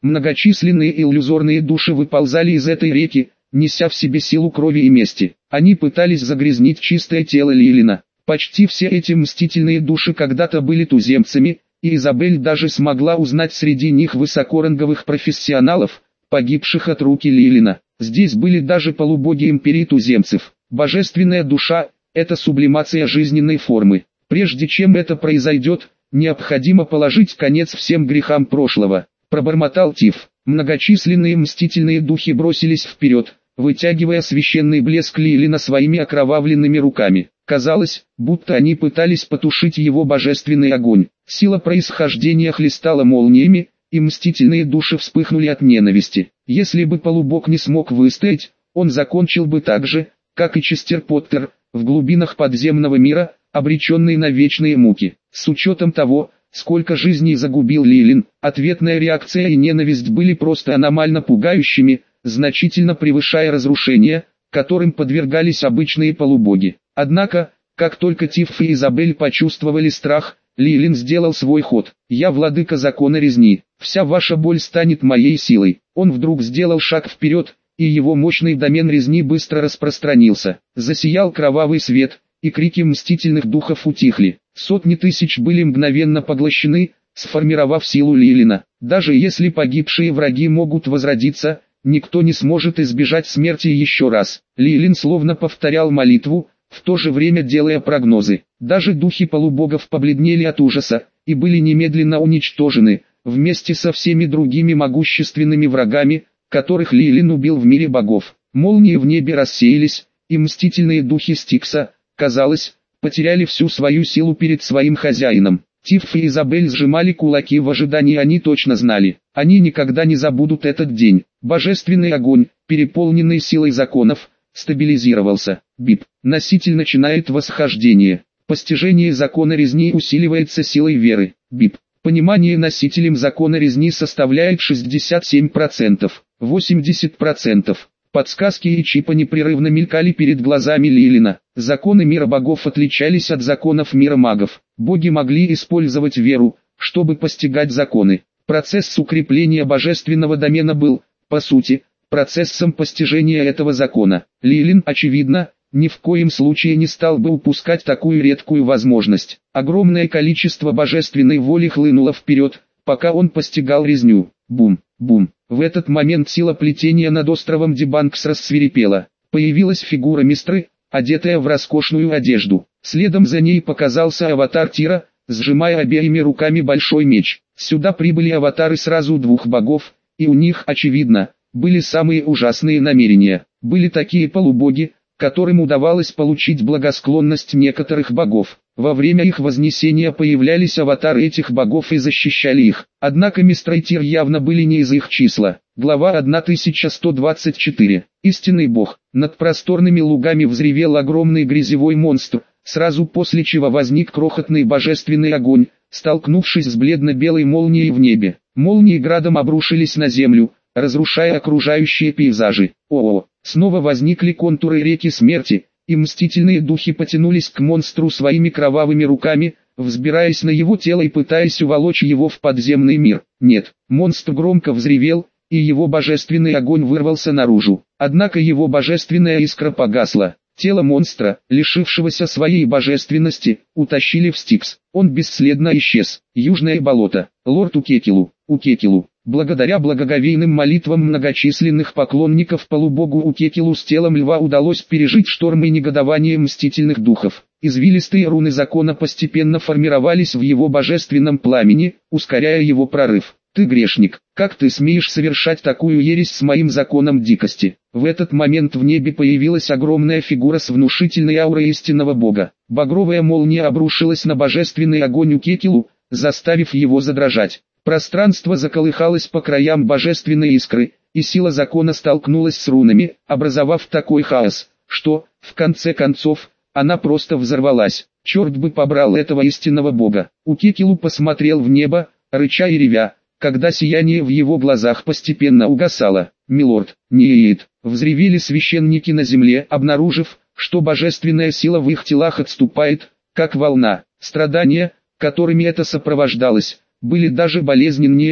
Многочисленные иллюзорные души выползали из этой реки, неся в себе силу крови и мести. Они пытались загрязнить чистое тело Лилина. Почти все эти мстительные души когда-то были туземцами, и Изабель даже смогла узнать среди них высокоранговых профессионалов, погибших от руки Лилина. Здесь были даже полубоги империи туземцев. Божественная душа – это сублимация жизненной формы. Прежде чем это произойдет, необходимо положить конец всем грехам прошлого. Пробормотал Тиф. Многочисленные мстительные духи бросились вперед, вытягивая священный блеск Лилина своими окровавленными руками. Казалось, будто они пытались потушить его божественный огонь. Сила происхождения хлестала молниями, и мстительные души вспыхнули от ненависти. Если бы полубог не смог выстоять, он закончил бы так же, как и Честер Поттер, в глубинах подземного мира, обреченный на вечные муки. С учетом того, сколько жизней загубил Лилин, ответная реакция и ненависть были просто аномально пугающими, значительно превышая разрушения, которым подвергались обычные полубоги. Однако, как только Тиф и Изабель почувствовали страх, Лилин сделал свой ход. «Я владыка закона резни, вся ваша боль станет моей силой». Он вдруг сделал шаг вперед, и его мощный домен резни быстро распространился. Засиял кровавый свет, и крики мстительных духов утихли. Сотни тысяч были мгновенно поглощены, сформировав силу Лилина. Даже если погибшие враги могут возродиться, никто не сможет избежать смерти еще раз. Лилин словно повторял молитву, в то же время делая прогнозы. Даже духи полубогов побледнели от ужаса, и были немедленно уничтожены, вместе со всеми другими могущественными врагами, которых Лилин убил в мире богов. Молнии в небе рассеялись, и мстительные духи Стикса, казалось, потеряли всю свою силу перед своим хозяином. Тиф и Изабель сжимали кулаки в ожидании, они точно знали. Они никогда не забудут этот день. Божественный огонь, переполненный силой законов, стабилизировался. Бип. Носитель начинает восхождение. Постижение закона резни усиливается силой веры. Бип. Понимание носителем закона резни составляет шестьдесят семь процентов, восемьдесят процентов. Подсказки и чипы непрерывно мелькали перед глазами Лилина. Законы мира богов отличались от законов мира магов. Боги могли использовать веру, чтобы постигать законы. Процесс укрепления божественного домена был, по сути, процессом постижения этого закона. Лилин, очевидно, ни в коем случае не стал бы упускать такую редкую возможность. Огромное количество божественной воли хлынуло вперед, пока он постигал резню. Бум, бум. В этот момент сила плетения над островом Дебанкс рассвирепела. Появилась фигура Мистры, одетая в роскошную одежду. Следом за ней показался аватар Тира, сжимая обеими руками большой меч. Сюда прибыли аватары сразу двух богов, и у них, очевидно, были самые ужасные намерения. Были такие полубоги, которым удавалось получить благосклонность некоторых богов. Во время их вознесения появлялись аватары этих богов и защищали их. Однако Мистра и Тир явно были не из их числа. Глава тысяча сто двадцать четыре. Истинный бог. Над просторными лугами взревел огромный грязевой монстр, сразу после чего возник крохотный божественный огонь, столкнувшись с бледно-белой молнией в небе. Молнии градом обрушились на землю, разрушая окружающие пейзажи. О-о! Снова возникли контуры реки смерти, и мстительные духи потянулись к монстру своими кровавыми руками, взбираясь на его тело и пытаясь уволочь его в подземный мир. Нет, монстр громко взревел, и его божественный огонь вырвался наружу. Однако его божественная искра погасла. Тело монстра, лишившегося своей божественности, утащили в Стикс. Он бесследно исчез. Южное болото. Лорд Укекилу. Укекилу. Благодаря благоговейным молитвам многочисленных поклонников полубогу Укекилу с телом льва удалось пережить шторм и негодование мстительных духов. Извилистые руны закона постепенно формировались в его божественном пламени, ускоряя его прорыв. «Ты грешник, как ты смеешь совершать такую ересь с моим законом дикости?» В этот момент в небе появилась огромная фигура с внушительной аурой истинного бога. Багровая молния обрушилась на божественный огонь Укекилу, заставив его задрожать. Пространство заколыхалось по краям божественной искры, и сила закона столкнулась с рунами, образовав такой хаос, что, в конце концов, она просто взорвалась. Черт бы побрал этого истинного бога. Укекилу посмотрел в небо, рыча и ревя, когда сияние в его глазах постепенно угасало. «Милорд, неет!» — взревели священники на земле, обнаружив, что божественная сила в их телах отступает, как волна. Страдания, которыми это сопровождалось, были даже болезненнее,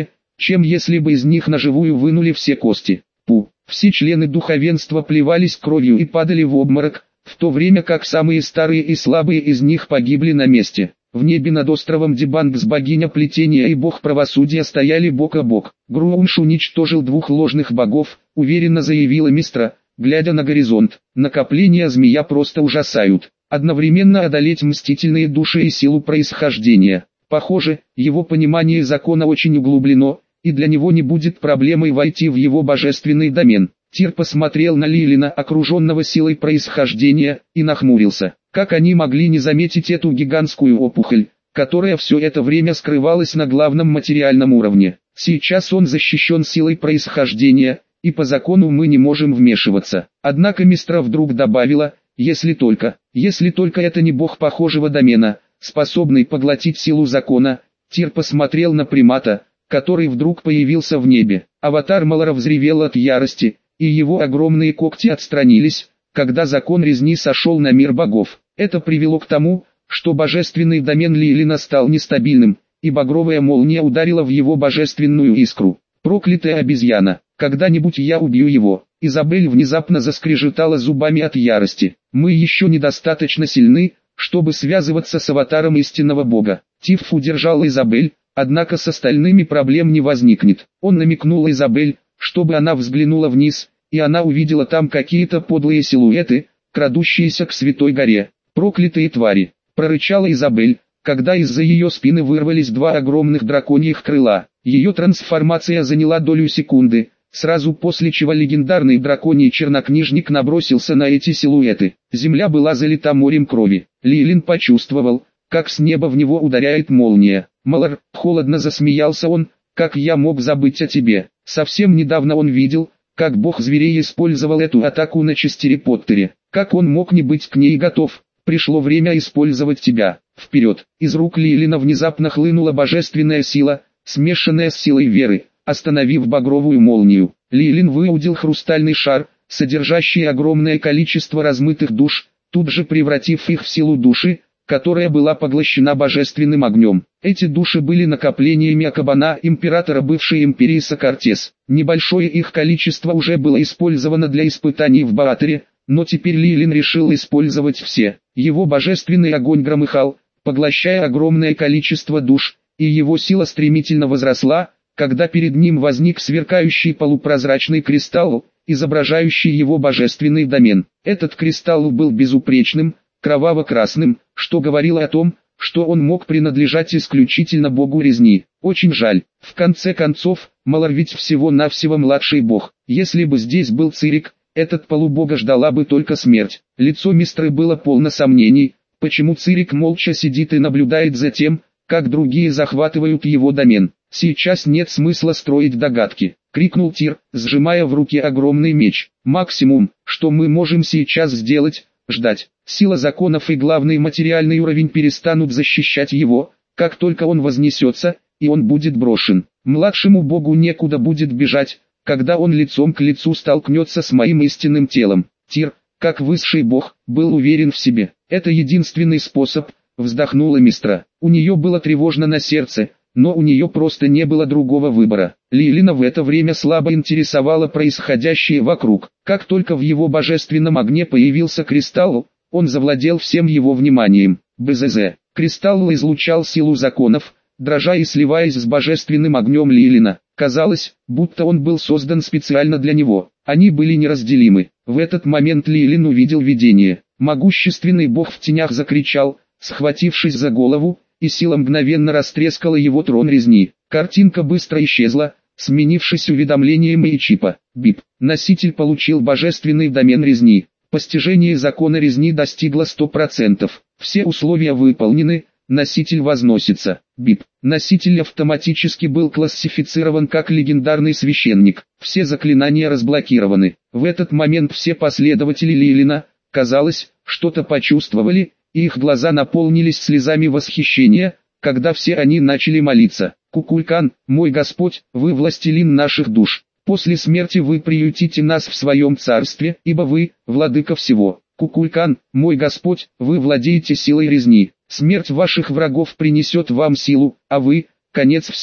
чем если бы из них наживую вынули все кости. Пу! Все члены духовенства плевались кровью и падали в обморок, в то время как самые старые и слабые из них погибли на месте. В небе над островом Дебангс богиня плетения и бог правосудия стояли бок о бок. Груунш уничтожил двух ложных богов, уверенно заявила Мистра, глядя на горизонт. Накопления змея просто ужасают. Одновременно одолеть мстительные души и силу происхождения. Похоже, его понимание закона очень углублено, и для него не будет проблемой войти в его божественный домен. Тир посмотрел на Лилина, окруженного силой происхождения, и нахмурился. Как они могли не заметить эту гигантскую опухоль, которая все это время скрывалась на главном материальном уровне? Сейчас он защищен силой происхождения, и по закону мы не можем вмешиваться. Однако Мистра вдруг добавила, если только, если только это не бог похожего домена, способный поглотить силу закона. Тир посмотрел на примата, который вдруг появился в небе. Аватар Малара взревел от ярости, и его огромные когти отстранились, когда закон резни сошел на мир богов. Это привело к тому, что божественный домен Лилина стал нестабильным, и багровая молния ударила в его божественную искру. Проклятая обезьяна, когда-нибудь я убью его. Изабель внезапно заскрежетала зубами от ярости. Мы еще недостаточно сильны, чтобы связываться с аватаром истинного бога. Тиф удержал Изабель, однако с остальными проблем не возникнет. Он намекнул Изабель, чтобы она взглянула вниз, и она увидела там какие-то подлые силуэты, крадущиеся к Святой горе. «Проклятые твари!» – прорычала Изабель, когда из-за ее спины вырвались два огромных драконьих крыла. Ее трансформация заняла долю секунды, сразу после чего легендарный драконий чернокнижник набросился на эти силуэты. Земля была залита морем крови. Лилин почувствовал, как с неба в него ударяет молния. «Малар», — холодно засмеялся он, — «как я мог забыть о тебе?» Совсем недавно он видел, как бог зверей использовал эту атаку на Честере-Поттере. Как он мог не быть к ней готов? Пришло время использовать тебя. Вперед! Из рук Лилина внезапно хлынула божественная сила, смешанная с силой веры, остановив багровую молнию. Лилин выудил хрустальный шар, содержащий огромное количество размытых душ, тут же превратив их в силу души, которая была поглощена божественным огнем. Эти души были накоплениями Акабана, императора бывшей империи Сокартес. Небольшое их количество уже было использовано для испытаний в Баатере, но теперь Лилин решил использовать все. Его божественный огонь громыхал, поглощая огромное количество душ, и его сила стремительно возросла, когда перед ним возник сверкающий полупрозрачный кристалл, изображающий его божественный домен. Этот кристалл был безупречным, кроваво-красным, что говорило о том, что он мог принадлежать исключительно богу резни. Очень жаль. В конце концов, Малар ведь всего-навсего младший бог. Если бы здесь был Цирик, этот полубога ждала бы только смерть. Лицо Мистры было полно сомнений, почему Цирик молча сидит и наблюдает за тем, как другие захватывают его домен. «Сейчас нет смысла строить догадки», — крикнул Тир, сжимая в руке огромный меч. «Максимум, что мы можем сейчас сделать, ждать. Сила законов и главный материальный уровень перестанут защищать его, как только он вознесется, и он будет брошен. Младшему богу некуда будет бежать, когда он лицом к лицу столкнется с моим истинным телом». Тир, как высший бог, был уверен в себе. «Это единственный способ», — вздохнула Мистра. У нее было тревожно на сердце, но у нее просто не было другого выбора. Лилина в это время слабо интересовало происходящее вокруг. Как только в его божественном огне появился кристалл, он завладел всем его вниманием. БЗЗ. Кристалл излучал силу законов, дрожа и сливаясь с божественным огнем Лилина. Казалось, будто он был создан специально для него. Они были неразделимы. В этот момент Лилин увидел видение. Могущественный бог в тенях закричал, схватившись за голову, и сила мгновенно растрескала его трон резни. Картинка быстро исчезла, сменившись уведомлением и чипа. Бип. Носитель получил божественный домен резни. Постижение закона резни достигло сто процентов. Все условия выполнены, носитель возносится. Бип. Носитель автоматически был классифицирован как легендарный священник. Все заклинания разблокированы. В этот момент все последователи Лилина, казалось, что-то почувствовали, и их глаза наполнились слезами восхищения, когда все они начали молиться. «Кукулькан, мой Господь, вы властелин наших душ. После смерти вы приютите нас в своем царстве, ибо вы, владыка всего. Кукулькан, мой Господь, вы владеете силой резни. Смерть ваших врагов принесет вам силу, а вы – конец всему.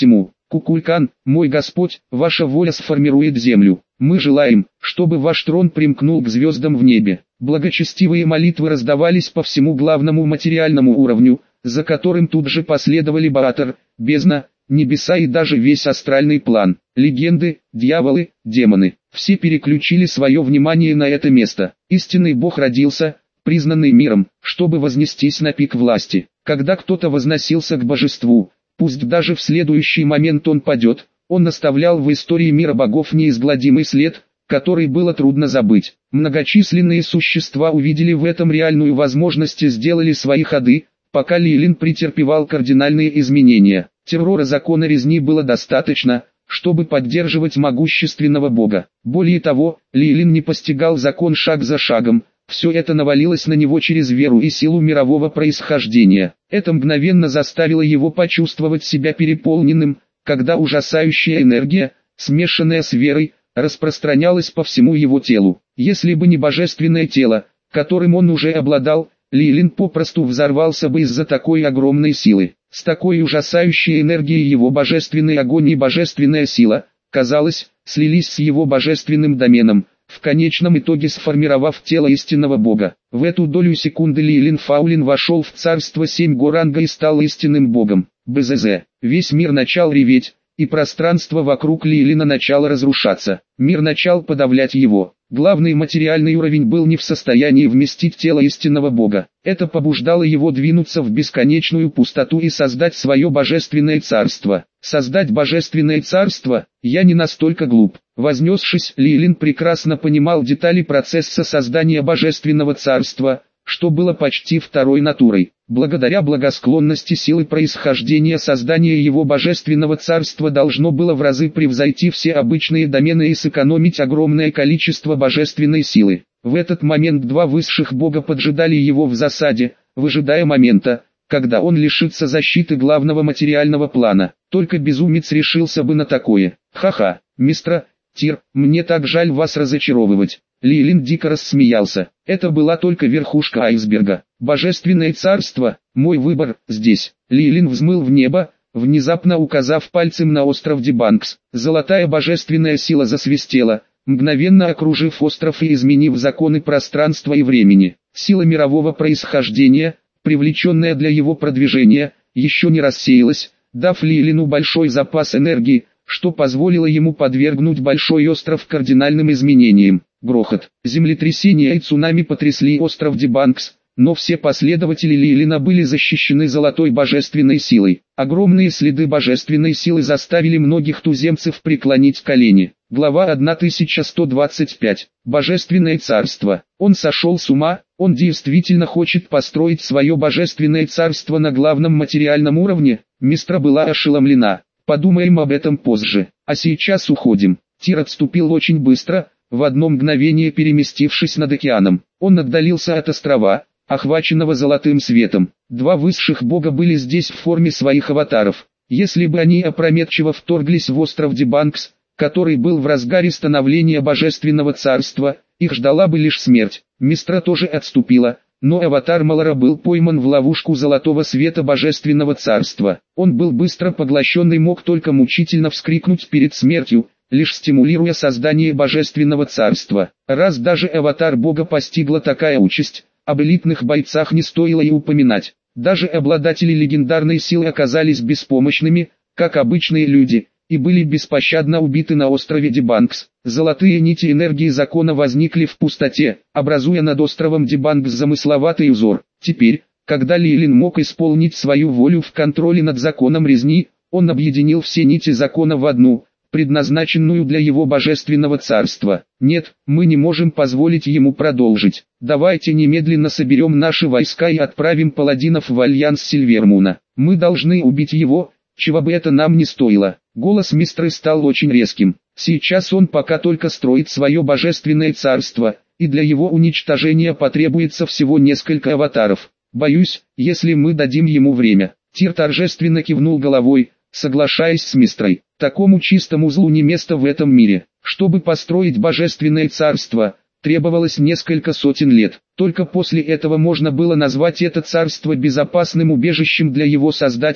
Кукулькан, мой Господь, ваша воля сформирует землю. Мы желаем, чтобы ваш трон примкнул к звездам в небе. Благочестивые молитвы раздавались по всему главному материальному уровню, за которым тут же последовали Баатар, бездна, небеса и даже весь астральный план. Легенды, дьяволы, демоны. Все переключили свое внимание на это место. Истинный Бог родился, признанный миром, чтобы вознестись на пик власти. Когда кто-то возносился к божеству, пусть даже в следующий момент он падет, он оставлял в истории мира богов неизгладимый след, который было трудно забыть. Многочисленные существа увидели в этом реальную возможность и сделали свои ходы, пока Лилин претерпевал кардинальные изменения. Террора закона резни было достаточно, чтобы поддерживать могущественного бога. Более того, Лилин не постигал закон шаг за шагом, все это навалилось на него через веру и силу мирового происхождения. Это мгновенно заставило его почувствовать себя переполненным, когда ужасающая энергия, смешанная с верой, распространялась по всему его телу. Если бы не божественное тело, которым он уже обладал, Лилин попросту взорвался бы из-за такой огромной силы. С такой ужасающей энергией его божественный огонь и божественная сила, казалось, слились с его божественным доменом, в конечном итоге сформировав тело истинного бога. В эту долю секунды Лилин Фаулин вошел в царство семь Горанга и стал истинным богом. БЗЗ. Весь мир начал реветь, и пространство вокруг Лилина начало разрушаться. Мир начал подавлять его. Главный материальный уровень был не в состоянии вместить тело истинного Бога. Это побуждало его двинуться в бесконечную пустоту и создать свое божественное царство. Создать божественное царство? Я не настолько глуп. Вознесшись, Лилин прекрасно понимал детали процесса создания божественного царства, что было почти второй натурой. Благодаря благосклонности силы происхождения создание его божественного царства должно было в разы превзойти все обычные домены и сэкономить огромное количество божественной силы. В этот момент два высших бога поджидали его в засаде, выжидая момента, когда он лишится защиты главного материального плана. Только безумец решился бы на такое. Ха-ха, мистер Тир, мне так жаль вас разочаровывать. Лилин дико рассмеялся. Это была только верхушка айсберга. Божественное царство, мой выбор, здесь. Лилин взмыл в небо, внезапно указав пальцем на остров Дебанкс. Золотая божественная сила засвистела, мгновенно окружив остров и изменив законы пространства и времени. Сила мирового происхождения, привлеченная для его продвижения, еще не рассеялась, дав Лилину большой запас энергии, что позволило ему подвергнуть большой остров кардинальным изменениям. Грохот, землетрясения и цунами потрясли остров Дебанкс, но все последователи Лилина были защищены золотой божественной силой. Огромные следы божественной силы заставили многих туземцев преклонить колени. Глава тысяча сто двадцать пять. Божественное царство. Он сошел с ума, он действительно хочет построить свое божественное царство на главном материальном уровне. Мистра была ошеломлена. Подумаем об этом позже. А сейчас уходим. Тир отступил очень быстро, в одно мгновение переместившись над океаном. Он отдалился от острова, охваченного золотым светом. Два высших бога были здесь в форме своих аватаров. Если бы они опрометчиво вторглись в остров Дебанкс, который был в разгаре становления божественного царства, их ждала бы лишь смерть. Мистра тоже отступила, но аватар Малара был пойман в ловушку золотого света божественного царства. Он был быстро поглощен и мог только мучительно вскрикнуть перед смертью, лишь стимулируя создание божественного царства. Раз даже аватар бога постигла такая участь, об элитных бойцах не стоило и упоминать. Даже обладатели легендарной силы оказались беспомощными, как обычные люди, и были беспощадно убиты на острове Дебанкс. Золотые нити энергии закона возникли в пустоте, образуя над островом Дебанкс замысловатый узор. Теперь, когда Лилин мог исполнить свою волю в контроле над законом резни, он объединил все нити закона в одну, предназначенную для его божественного царства. Нет, мы не можем позволить ему продолжить. Давайте немедленно соберем наши войска и отправим паладинов в альянс Сильвермуна. Мы должны убить его, чего бы это нам ни стоило. Голос мистера стал очень резким. Сейчас он пока только строит свое божественное царство, и для его уничтожения потребуется всего несколько аватаров. Боюсь, если мы дадим ему время. Тир торжественно кивнул головой, соглашаясь с мистрой. Такому чистому злу не место в этом мире. Чтобы построить божественное царство, требовалось несколько сотен лет. Только после этого можно было назвать это царство безопасным убежищем для его создателя,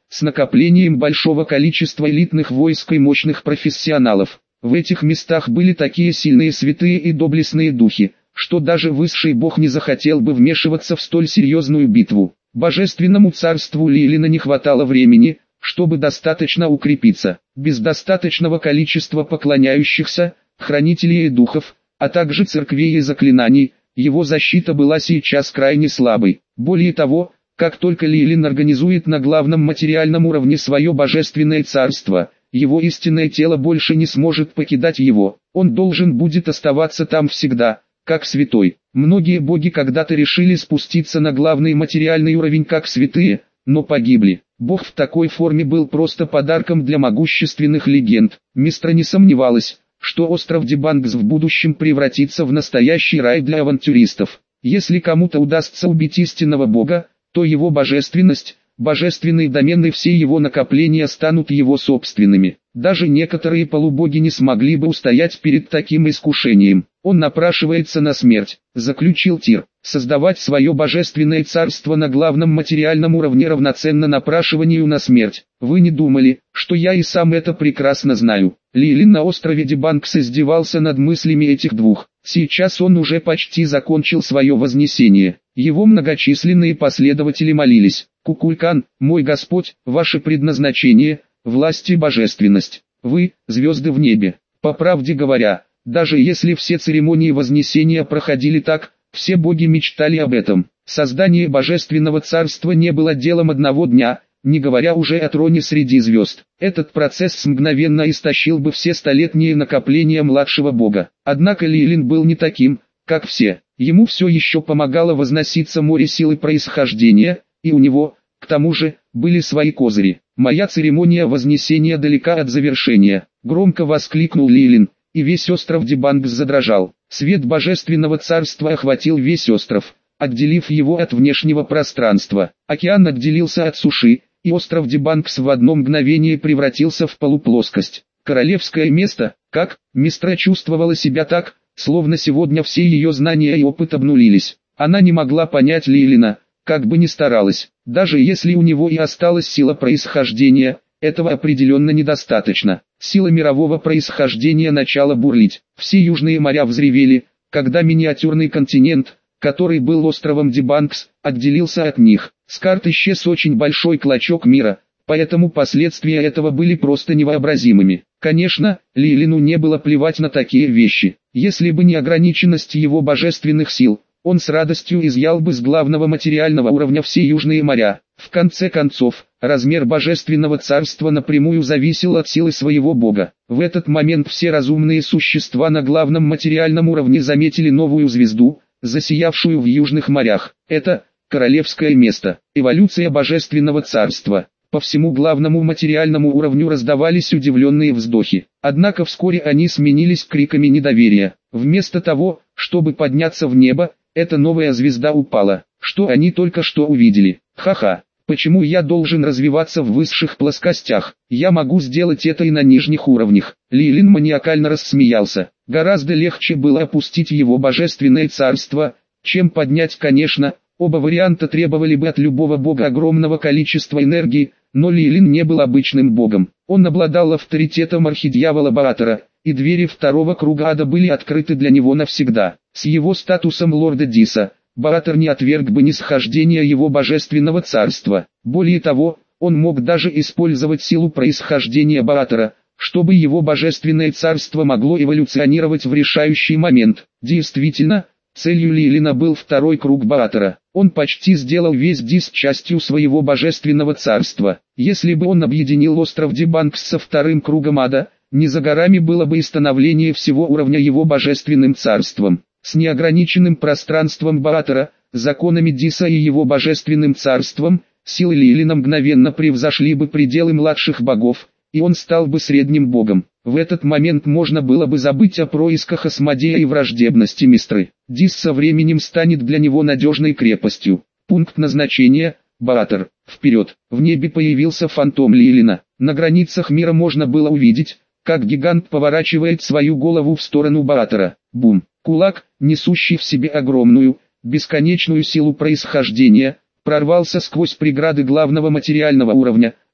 с накоплением большого количества элитных войск и мощных профессионалов. В этих местах были такие сильные святые и доблестные духи, что даже высший бог не захотел бы вмешиваться в столь серьезную битву. Божественному царству Лилина не хватало времени, чтобы достаточно укрепиться. Без достаточного количества поклоняющихся, хранителей духов, а также церквей и заклинаний, его защита была сейчас крайне слабой. Более того, как только Лилин организует на главном материальном уровне свое божественное царство, его истинное тело больше не сможет покидать его, он должен будет оставаться там всегда, как святой. Многие боги когда-то решили спуститься на главный материальный уровень как святые, но погибли. Бог в такой форме был просто подарком для могущественных легенд. Мистра не сомневалась, что остров Дебангс в будущем превратится в настоящий рай для авантюристов. Если кому-то удастся убить истинного бога, то его божественность, божественные домены и все его накопления станут его собственными. Даже некоторые полубоги не смогли бы устоять перед таким искушением. Он напрашивается на смерть, заключил Тир. Создавать свое божественное царство на главном материальном уровне равноценно напрашиванию на смерть. Вы не думали, что я и сам это прекрасно знаю. Лилин на острове Дебангс издевался над мыслями этих двух. Сейчас он уже почти закончил свое вознесение. Его многочисленные последователи молились: «Кукулькан, мой Господь, ваше предназначение, власть и божественность. Вы, звезды в небе». По правде говоря, даже если все церемонии вознесения проходили так, все боги мечтали об этом. Создание божественного царства не было делом одного дня, не говоря уже о троне среди звезд. Этот процесс мгновенно истощил бы все столетние накопления младшего бога. Однако Лилин был не таким, как все. Ему все еще помогало возноситься море силы происхождения, и у него, к тому же, были свои козыри. «Моя церемония вознесения далека от завершения», — громко воскликнул Лилин, и весь остров Дебангс задрожал. Свет божественного царства охватил весь остров, отделив его от внешнего пространства. Океан отделился от суши, и остров Дебангс в одно мгновение превратился в полуплоскость. Королевское место, как, Мистра чувствовала себя так, словно сегодня все ее знания и опыт обнулились. Она не могла понять Лилина, как бы ни старалась. Даже если у него и осталась сила происхождения, этого определенно недостаточно. Сила мирового происхождения начала бурлить. Все южные моря взревели, когда миниатюрный континент, который был островом Дебангс, отделился от них. С карт исчез очень большой клочок мира, поэтому последствия этого были просто невообразимыми. Конечно, Лилину не было плевать на такие вещи. Если бы не ограниченность его божественных сил, он с радостью изъял бы с главного материального уровня все южные моря. В конце концов, размер божественного царства напрямую зависел от силы своего бога. В этот момент все разумные существа на главном материальном уровне заметили новую звезду, засиявшую в южных морях. Это королевское место, эволюция божественного царства. По всему главному материальному уровню раздавались удивленные вздохи. Однако вскоре они сменились криками недоверия. Вместо того, чтобы подняться в небо, эта новая звезда упала. Что они только что увидели? Ха-ха. Почему я должен развиваться в высших плоскостях? Я могу сделать это и на нижних уровнях. Лилин маниакально рассмеялся. Гораздо легче было опустить его божественное царство, чем поднять, конечно. Оба варианта требовали бы от любого бога огромного количества энергии, но Лилин не был обычным богом. Он обладал авторитетом архидьявола Баатора, и двери второго круга ада были открыты для него навсегда. С его статусом лорда Диса, Баатор не отверг бы нисхождение его божественного царства. Более того, он мог даже использовать силу происхождения Баатора, чтобы его божественное царство могло эволюционировать в решающий момент. Действительно, целью Лилина был второй круг Баатора. Он почти сделал весь Дис частью своего божественного царства. Если бы он объединил остров Дебангс со вторым кругом ада, не за горами было бы и становление всего уровня его божественным царством. С неограниченным пространством Баатора, законами Диса и его божественным царством, силы Лилина мгновенно превзошли бы пределы младших богов, и он стал бы средним богом. В этот момент можно было бы забыть о происках Асмодея и враждебности Мистры. Дис со временем станет для него надежной крепостью. Пункт назначения – Баатор. Вперед! В небе появился фантом Лилина. На границах мира можно было увидеть, как гигант поворачивает свою голову в сторону Баатора. Бум! Кулак, несущий в себе огромную, бесконечную силу происхождения, прорвался сквозь преграды главного материального уровня,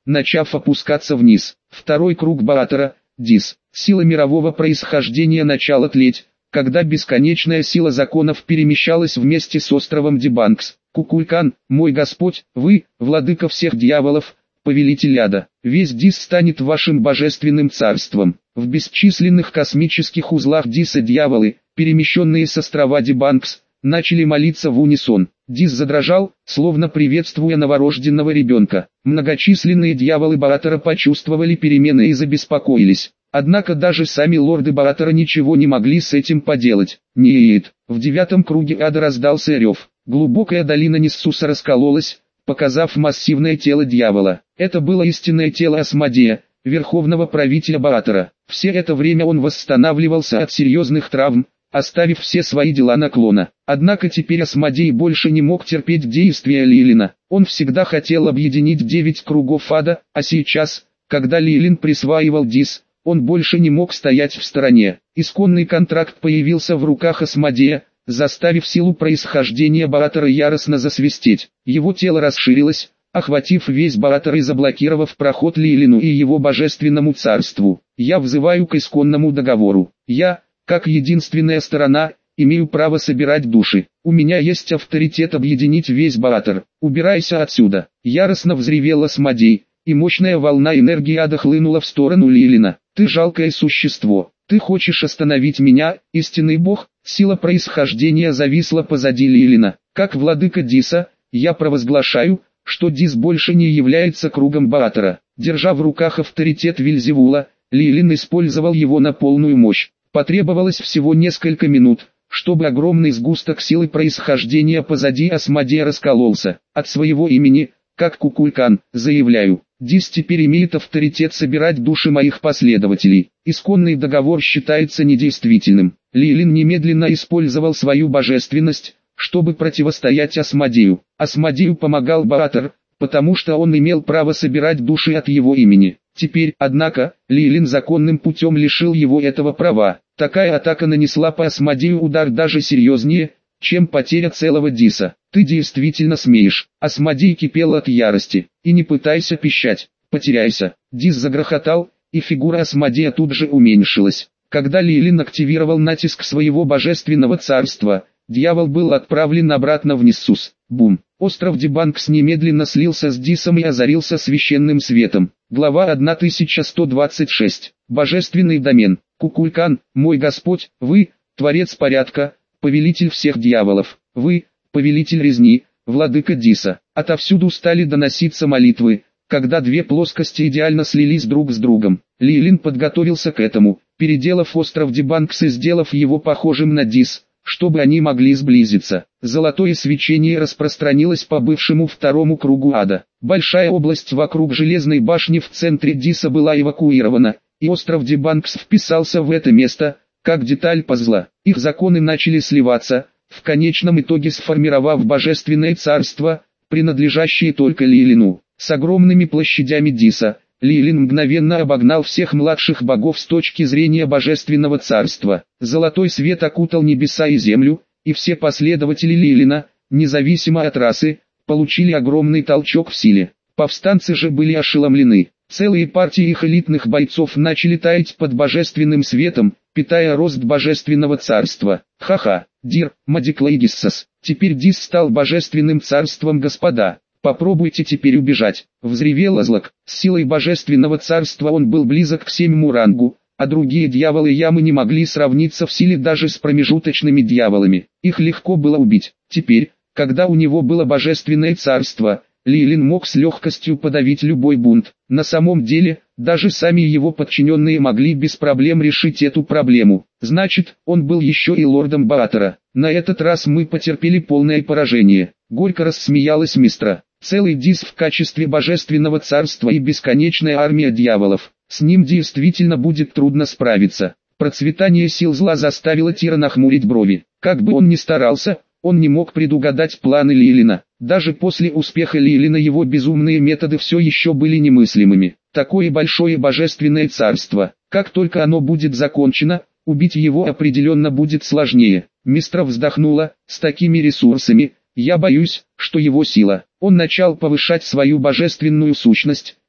начав опускаться вниз. Второй круг Баатара, Дис. Сила мирового происхождения начала тлеть, когда бесконечная сила законов перемещалась вместе с островом Дебанкс. Кукулькан, мой Господь, вы, владыка всех дьяволов, повелитель ада. Весь Дис станет вашим божественным царством. В бесчисленных космических узлах Диса дьяволы, перемещенные с острова Дебанкс, начали молиться в унисон. Дис задрожал, словно приветствуя новорожденного ребенка. Многочисленные дьяволы Баатара почувствовали перемены и забеспокоились. Однако даже сами лорды Баатара ничего не могли с этим поделать. Нет. В девятом круге ада раздался рев. Глубокая долина Ниссуса раскололась, показав массивное тело дьявола. Это было истинное тело Асмодея, верховного правителя Баатара. Все это время он восстанавливался от серьезных травм, оставив все свои дела на клона. Однако теперь Асмодей больше не мог терпеть действия Лилина. Он всегда хотел объединить девять кругов ада, а сейчас, когда Лилин присваивал Дис, он больше не мог стоять в стороне. Исконный контракт появился в руках Асмодея, заставив силу происхождения Баатара яростно засвистеть. Его тело расширилось, охватив весь Баатар и заблокировав проход Лилину и его божественному царству. Я взываю к исконному договору. Я, как единственная сторона, имею право собирать души. У меня есть авторитет объединить весь Баатар. Убирайся отсюда. Яростно взревел Асмодей, и мощная волна энергии ада хлынула в сторону Лилина. Ты жалкое существо. Ты хочешь остановить меня, истинный бог? Сила происхождения зависла позади Лилина. Как владыка Диса, я провозглашаю, что Дис больше не является кругом Баатара. Держа в руках авторитет Вельзевула, Лилин использовал его на полную мощь. Потребовалось всего несколько минут, чтобы огромный сгусток силы происхождения позади Асмодея раскололся. От своего имени, как Кукулькан, заявляю, Дис теперь имеет авторитет собирать души моих последователей. Исконный договор считается недействительным. Лилин немедленно использовал свою божественность, чтобы противостоять Асмодею. Асмодею помогал Баатар, потому что он имел право собирать души от его имени. Теперь, однако, Лилин законным путем лишил его этого права. Такая атака нанесла по Асмодею удар даже серьезнее, чем потеря целого Диса. Ты действительно смеешь. Асмодей кипел от ярости. И не пытайся пищать, потеряйся. Дис загрохотал, и фигура Асмодея тут же уменьшилась. Когда Лилин активировал натиск своего божественного царства, дьявол был отправлен обратно в Ниссус. Бум! Остров Дебанкс немедленно слился с Дисом и озарился священным светом. Глава тысяча сто двадцать шесть. Божественный домен. Кукулькан, мой Господь, вы, Творец порядка, повелитель всех дьяволов. Вы, повелитель резни, владыка Диса. Отовсюду стали доноситься молитвы, когда две плоскости идеально слились друг с другом. Лилин подготовился к этому, переделав остров Дебанкс и сделав его похожим на Дис, чтобы они могли сблизиться. Золотое свечение распространилось по бывшему второму кругу ада. Большая область вокруг железной башни в центре Диса была эвакуирована, и остров Дебанкс вписался в это место, как деталь пазла. Их законы начали сливаться, в конечном итоге сформировав божественное царство, принадлежащее только Лилину. С огромными площадями Диса, Лилин мгновенно обогнал всех младших богов с точки зрения божественного царства. Золотой свет окутал небеса и землю, и все последователи Лилина, независимо от расы, получили огромный толчок в силе. Повстанцы же были ошеломлены. Целые партии их элитных бойцов начали таять под божественным светом, питая рост божественного царства. Ха-ха, Дир, Мадиклейгиссас, теперь Дис стал божественным царством, господа. Попробуйте теперь убежать. Взревел Азлак. С силой божественного царства он был близок к седьмому рангу, а другие дьяволы ямы не могли сравниться в силе даже с промежуточными дьяволами. Их легко было убить. Теперь, когда у него было божественное царство, Лилин мог с легкостью подавить любой бунт. На самом деле, даже сами его подчиненные могли без проблем решить эту проблему. Значит, он был еще и лордом Баатара. На этот раз мы потерпели полное поражение. Горько рассмеялась Мистра. Целый Дис в качестве божественного царства и бесконечная армия дьяволов. С ним действительно будет трудно справиться. Процветание сил зла заставило Тира нахмурить брови. Как бы он ни старался, он не мог предугадать планы Лилина. Даже после успеха Лилина его безумные методы все еще были немыслимыми. Такое большое божественное царство, как только оно будет закончено, убить его определенно будет сложнее. Мистра вздохнула. С такими ресурсами, я боюсь, что его сила. Он начал повышать свою божественную сущность,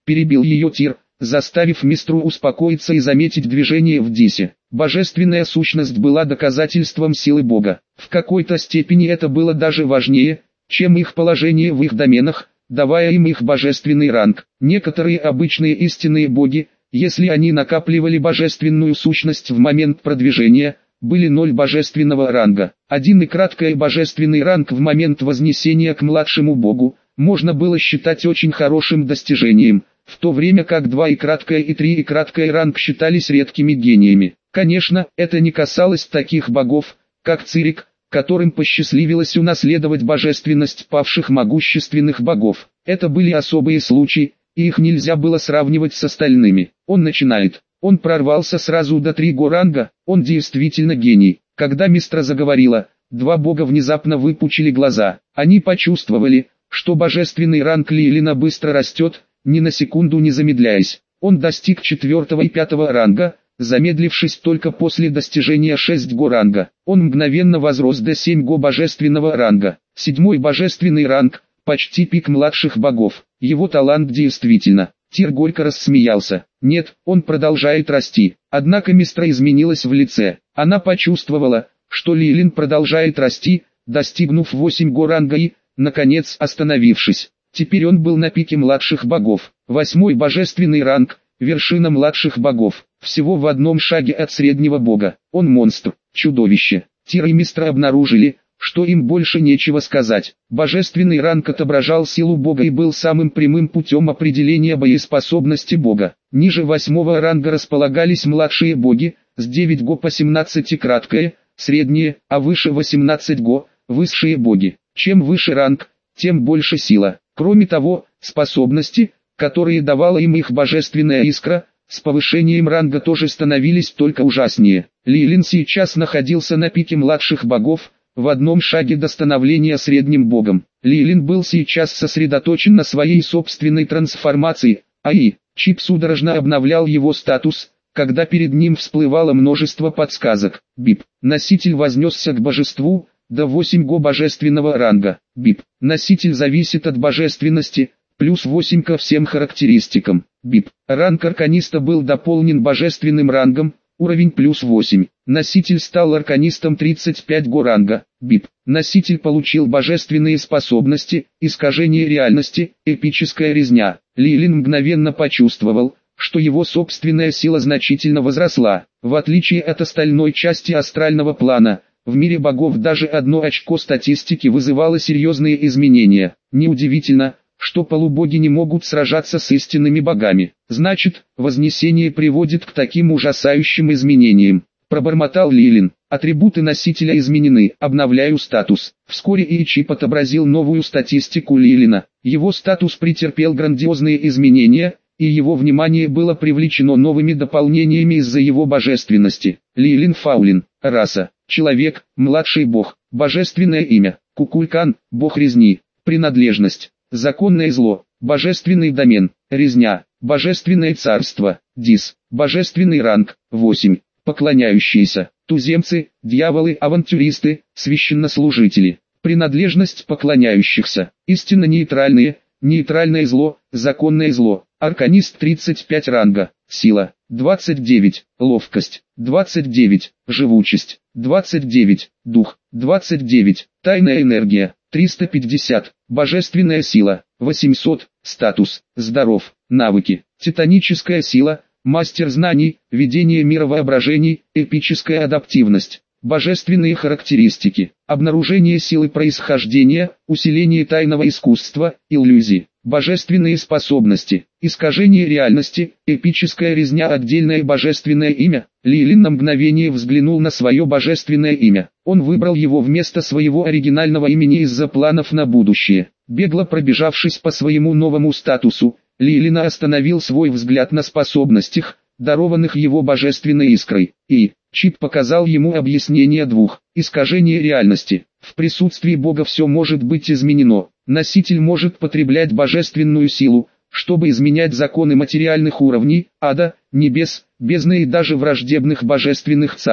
перебил ее Тир, заставив Мистру успокоиться и заметить движение в Дисе. Божественная сущность была доказательством силы Бога. В какой-то степени это было даже важнее, чем их положение в их доменах, давая им их божественный ранг. Некоторые обычные истинные боги, если они накапливали божественную сущность в момент продвижения, были ноль божественного ранга. Один и краткий божественный ранг в момент вознесения к младшему богу можно было считать очень хорошим достижением, в то время как два и краткое и три и краткое ранг считались редкими гениями. Конечно, это не касалось таких богов, как Цирик, которым посчастливилось унаследовать божественность павших могущественных богов. Это были особые случаи, и их нельзя было сравнивать с остальными. Он начинает. Он прорвался сразу до три го ранга, он действительно гений. Когда Мистра заговорила, два бога внезапно выпучили глаза. Они почувствовали, что божественный ранг Лилина быстро растет, ни на секунду не замедляясь. Он достиг четвертого и пятого ранга, замедлившись только после достижения шесть го ранга. Он мгновенно возрос до семь го божественного ранга. Седьмой божественный ранг, почти пик младших богов. Его талант действительно. Тир горько рассмеялся. Нет, он продолжает расти. Однако Мистра изменилась в лице. Она почувствовала, что Лилин продолжает расти, достигнув восемь го ранга и, наконец, остановившись. Теперь он был на пике младших богов. Восьмой божественный ранг, вершина младших богов. Всего в одном шаге от среднего бога. Он монстр, чудовище. Тир и Мистра обнаружили, что им больше нечего сказать. Божественный ранг отображал силу бога и был самым прямым путем определения боеспособности бога. Ниже восьмого ранга располагались младшие боги, с девять го по семнадцать краткое, средние, а выше восемнадцать го, высшие боги. Чем выше ранг, тем больше сила. Кроме того, способности, которые давала им их божественная искра, с повышением ранга тоже становились только ужаснее. Лилин сейчас находился на пике младших богов, в одном шаге до становления средним богом. Лилин был сейчас сосредоточен на своей собственной трансформации, а и, чип судорожно обновлял его статус, когда перед ним всплывало множество подсказок. Бип. Носитель вознесся к божеству, до восемь го божественного ранга. Бип. Носитель зависит от божественности, плюс восемь ко всем характеристикам. Бип. Ранг арканиста был дополнен божественным рангом, уровень плюс восемь. Носитель стал арканистом тридцать пять го ранга. Бип. Носитель получил божественные способности, искажение реальности, эпическая резня. Лилин мгновенно почувствовал, что его собственная сила значительно возросла. В отличие от остальной части астрального плана, в мире богов даже одно очко статистики вызывало серьезные изменения. Неудивительно, что полубоги не могут сражаться с истинными богами. Значит, вознесение приводит к таким ужасающим изменениям. Пробормотал Лилин. Атрибуты носителя изменены. Обновляю статус. Вскоре И-чип отобразил новую статистику Лилина. Его статус претерпел грандиозные изменения, и его внимание было привлечено новыми дополнениями из-за его божественности. Лилин Фаулин. Раса. Человек, младший бог. Божественное имя. Кукулькан, бог резни. Принадлежность. Законное зло. Божественный домен. Резня. Божественное царство. Дис. Божественный ранг. восемь. Поклоняющиеся. Туземцы, дьяволы, авантюристы, священнослужители. Принадлежность поклоняющихся. Истинно нейтральные. Нейтральное зло, законное зло. Арканист тридцать пять ранга. Сила. двадцать девять. Ловкость. двадцать девять. Живучесть. двадцать девять. Дух. двадцать девять. Тайная энергия. триста пятьдесят. Божественная сила. восемьсот. Статус. Здоров. Навыки. Титаническая сила. Мастер знаний. Ведение мировоображений. Эпическая адаптивность. Божественные характеристики. Обнаружение силы происхождения. Усиление тайного искусства. Иллюзии. Божественные способности. Искажение реальности. Эпическая резня. Отдельное божественное имя. Лилин на мгновение взглянул на свое божественное имя. Он выбрал его вместо своего оригинального имени из-за планов на будущее. Бегло пробежавшись по своему новому статусу, Лилин остановил свой взгляд на способностях, дарованных его божественной искрой, и чип показал ему объяснение двух. Искажение реальности. В присутствии Бога все может быть изменено. Носитель может потреблять божественную силу, чтобы изменять законы материальных уровней, ада, небес, бездны и даже враждебных божественных царств.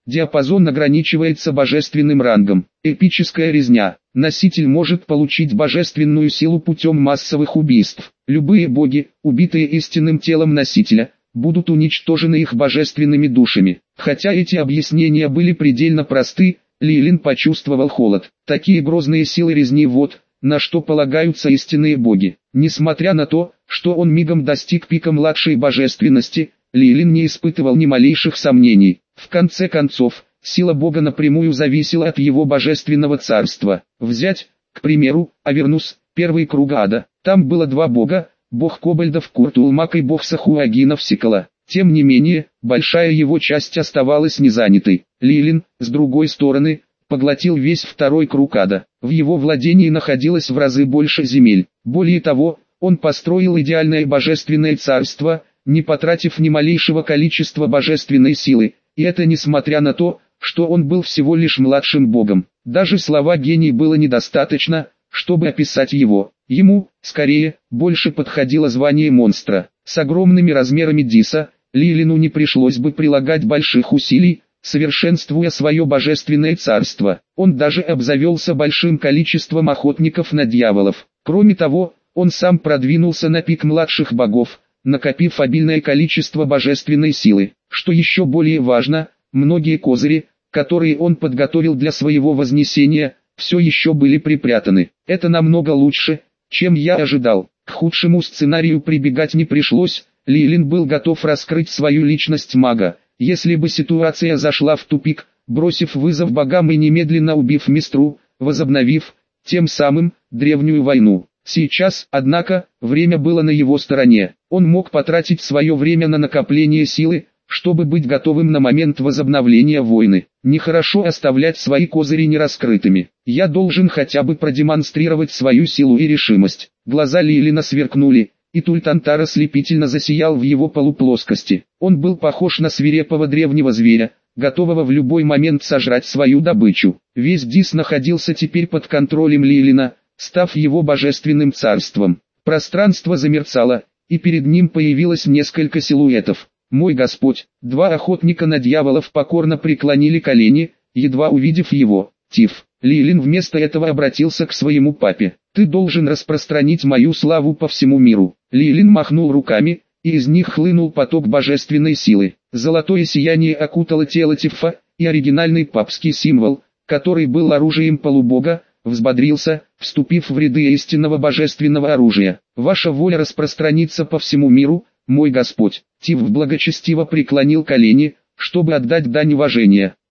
Диапазон ограничивается божественным рангом. Эпическая резня. Носитель может получить божественную силу путем массовых убийств. Любые боги, убитые истинным телом носителя, будут уничтожены их божественными душами. Хотя эти объяснения были предельно просты, Лилин почувствовал холод. Такие грозные силы резни — вот на что полагаются истинные боги. Несмотря на то, что он мигом достиг пика младшей божественности, Лилин не испытывал ни малейших сомнений. В конце концов, сила бога напрямую зависела от его божественного царства. Взять, к примеру, Авернус, первый круг ада. Там было два бога, бог Кобальдов Куртулмак и бог Сахуагинов Сикала. Тем не менее, большая его часть оставалась незанятой. Лилин, с другой стороны, поглотил весь второй круг ада. В его владении находилось в разы больше земель. Более того, он построил идеальное божественное царство, не потратив ни малейшего количества божественной силы, и это несмотря на то, что он был всего лишь младшим богом. Даже слова «гений» было недостаточно, чтобы описать его. Ему, скорее, больше подходило звание монстра. С огромными размерами Диса, Лилину не пришлось бы прилагать больших усилий, совершенствуя свое божественное царство. Он даже обзавелся большим количеством охотников на дьяволов. Кроме того, он сам продвинулся на пик младших богов, накопив обильное количество божественной силы. Что еще более важно, многие козыри, которые он подготовил для своего вознесения, все еще были припрятаны. Это намного лучше, чем я ожидал. К худшему сценарию прибегать не пришлось. Лилин был готов раскрыть свою личность мага, если бы ситуация зашла в тупик, бросив вызов богам и немедленно убив Мистру, возобновив, тем самым, древнюю войну. Сейчас, однако, время было на его стороне. Он мог потратить свое время на накопление силы, чтобы быть готовым на момент возобновления войны. Нехорошо оставлять свои козыри нераскрытыми. Я должен хотя бы продемонстрировать свою силу и решимость. Глаза Лилина сверкнули, и Тультантар ослепительно засиял в его полуплоскости. Он был похож на свирепого древнего зверя, готового в любой момент сожрать свою добычу. Весь Дис находился теперь под контролем Лилина, став его божественным царством. Пространство замерцало, и перед ним появилось несколько силуэтов. «Мой Господь!» Два охотника на дьяволов покорно преклонили колени, едва увидев его. «Тиф!» Лилин вместо этого обратился к своему папе. «Ты должен распространить мою славу по всему миру». Лилин махнул руками, и из них хлынул поток божественной силы. Золотое сияние окутало тело Тифа, и оригинальный папский символ, который был оружием полубога, взбодрился, вступив в ряды истинного божественного оружия. «Ваша воля распространится по всему миру, мой Господь». Тиф благочестиво преклонил колени, чтобы отдать дань уважения.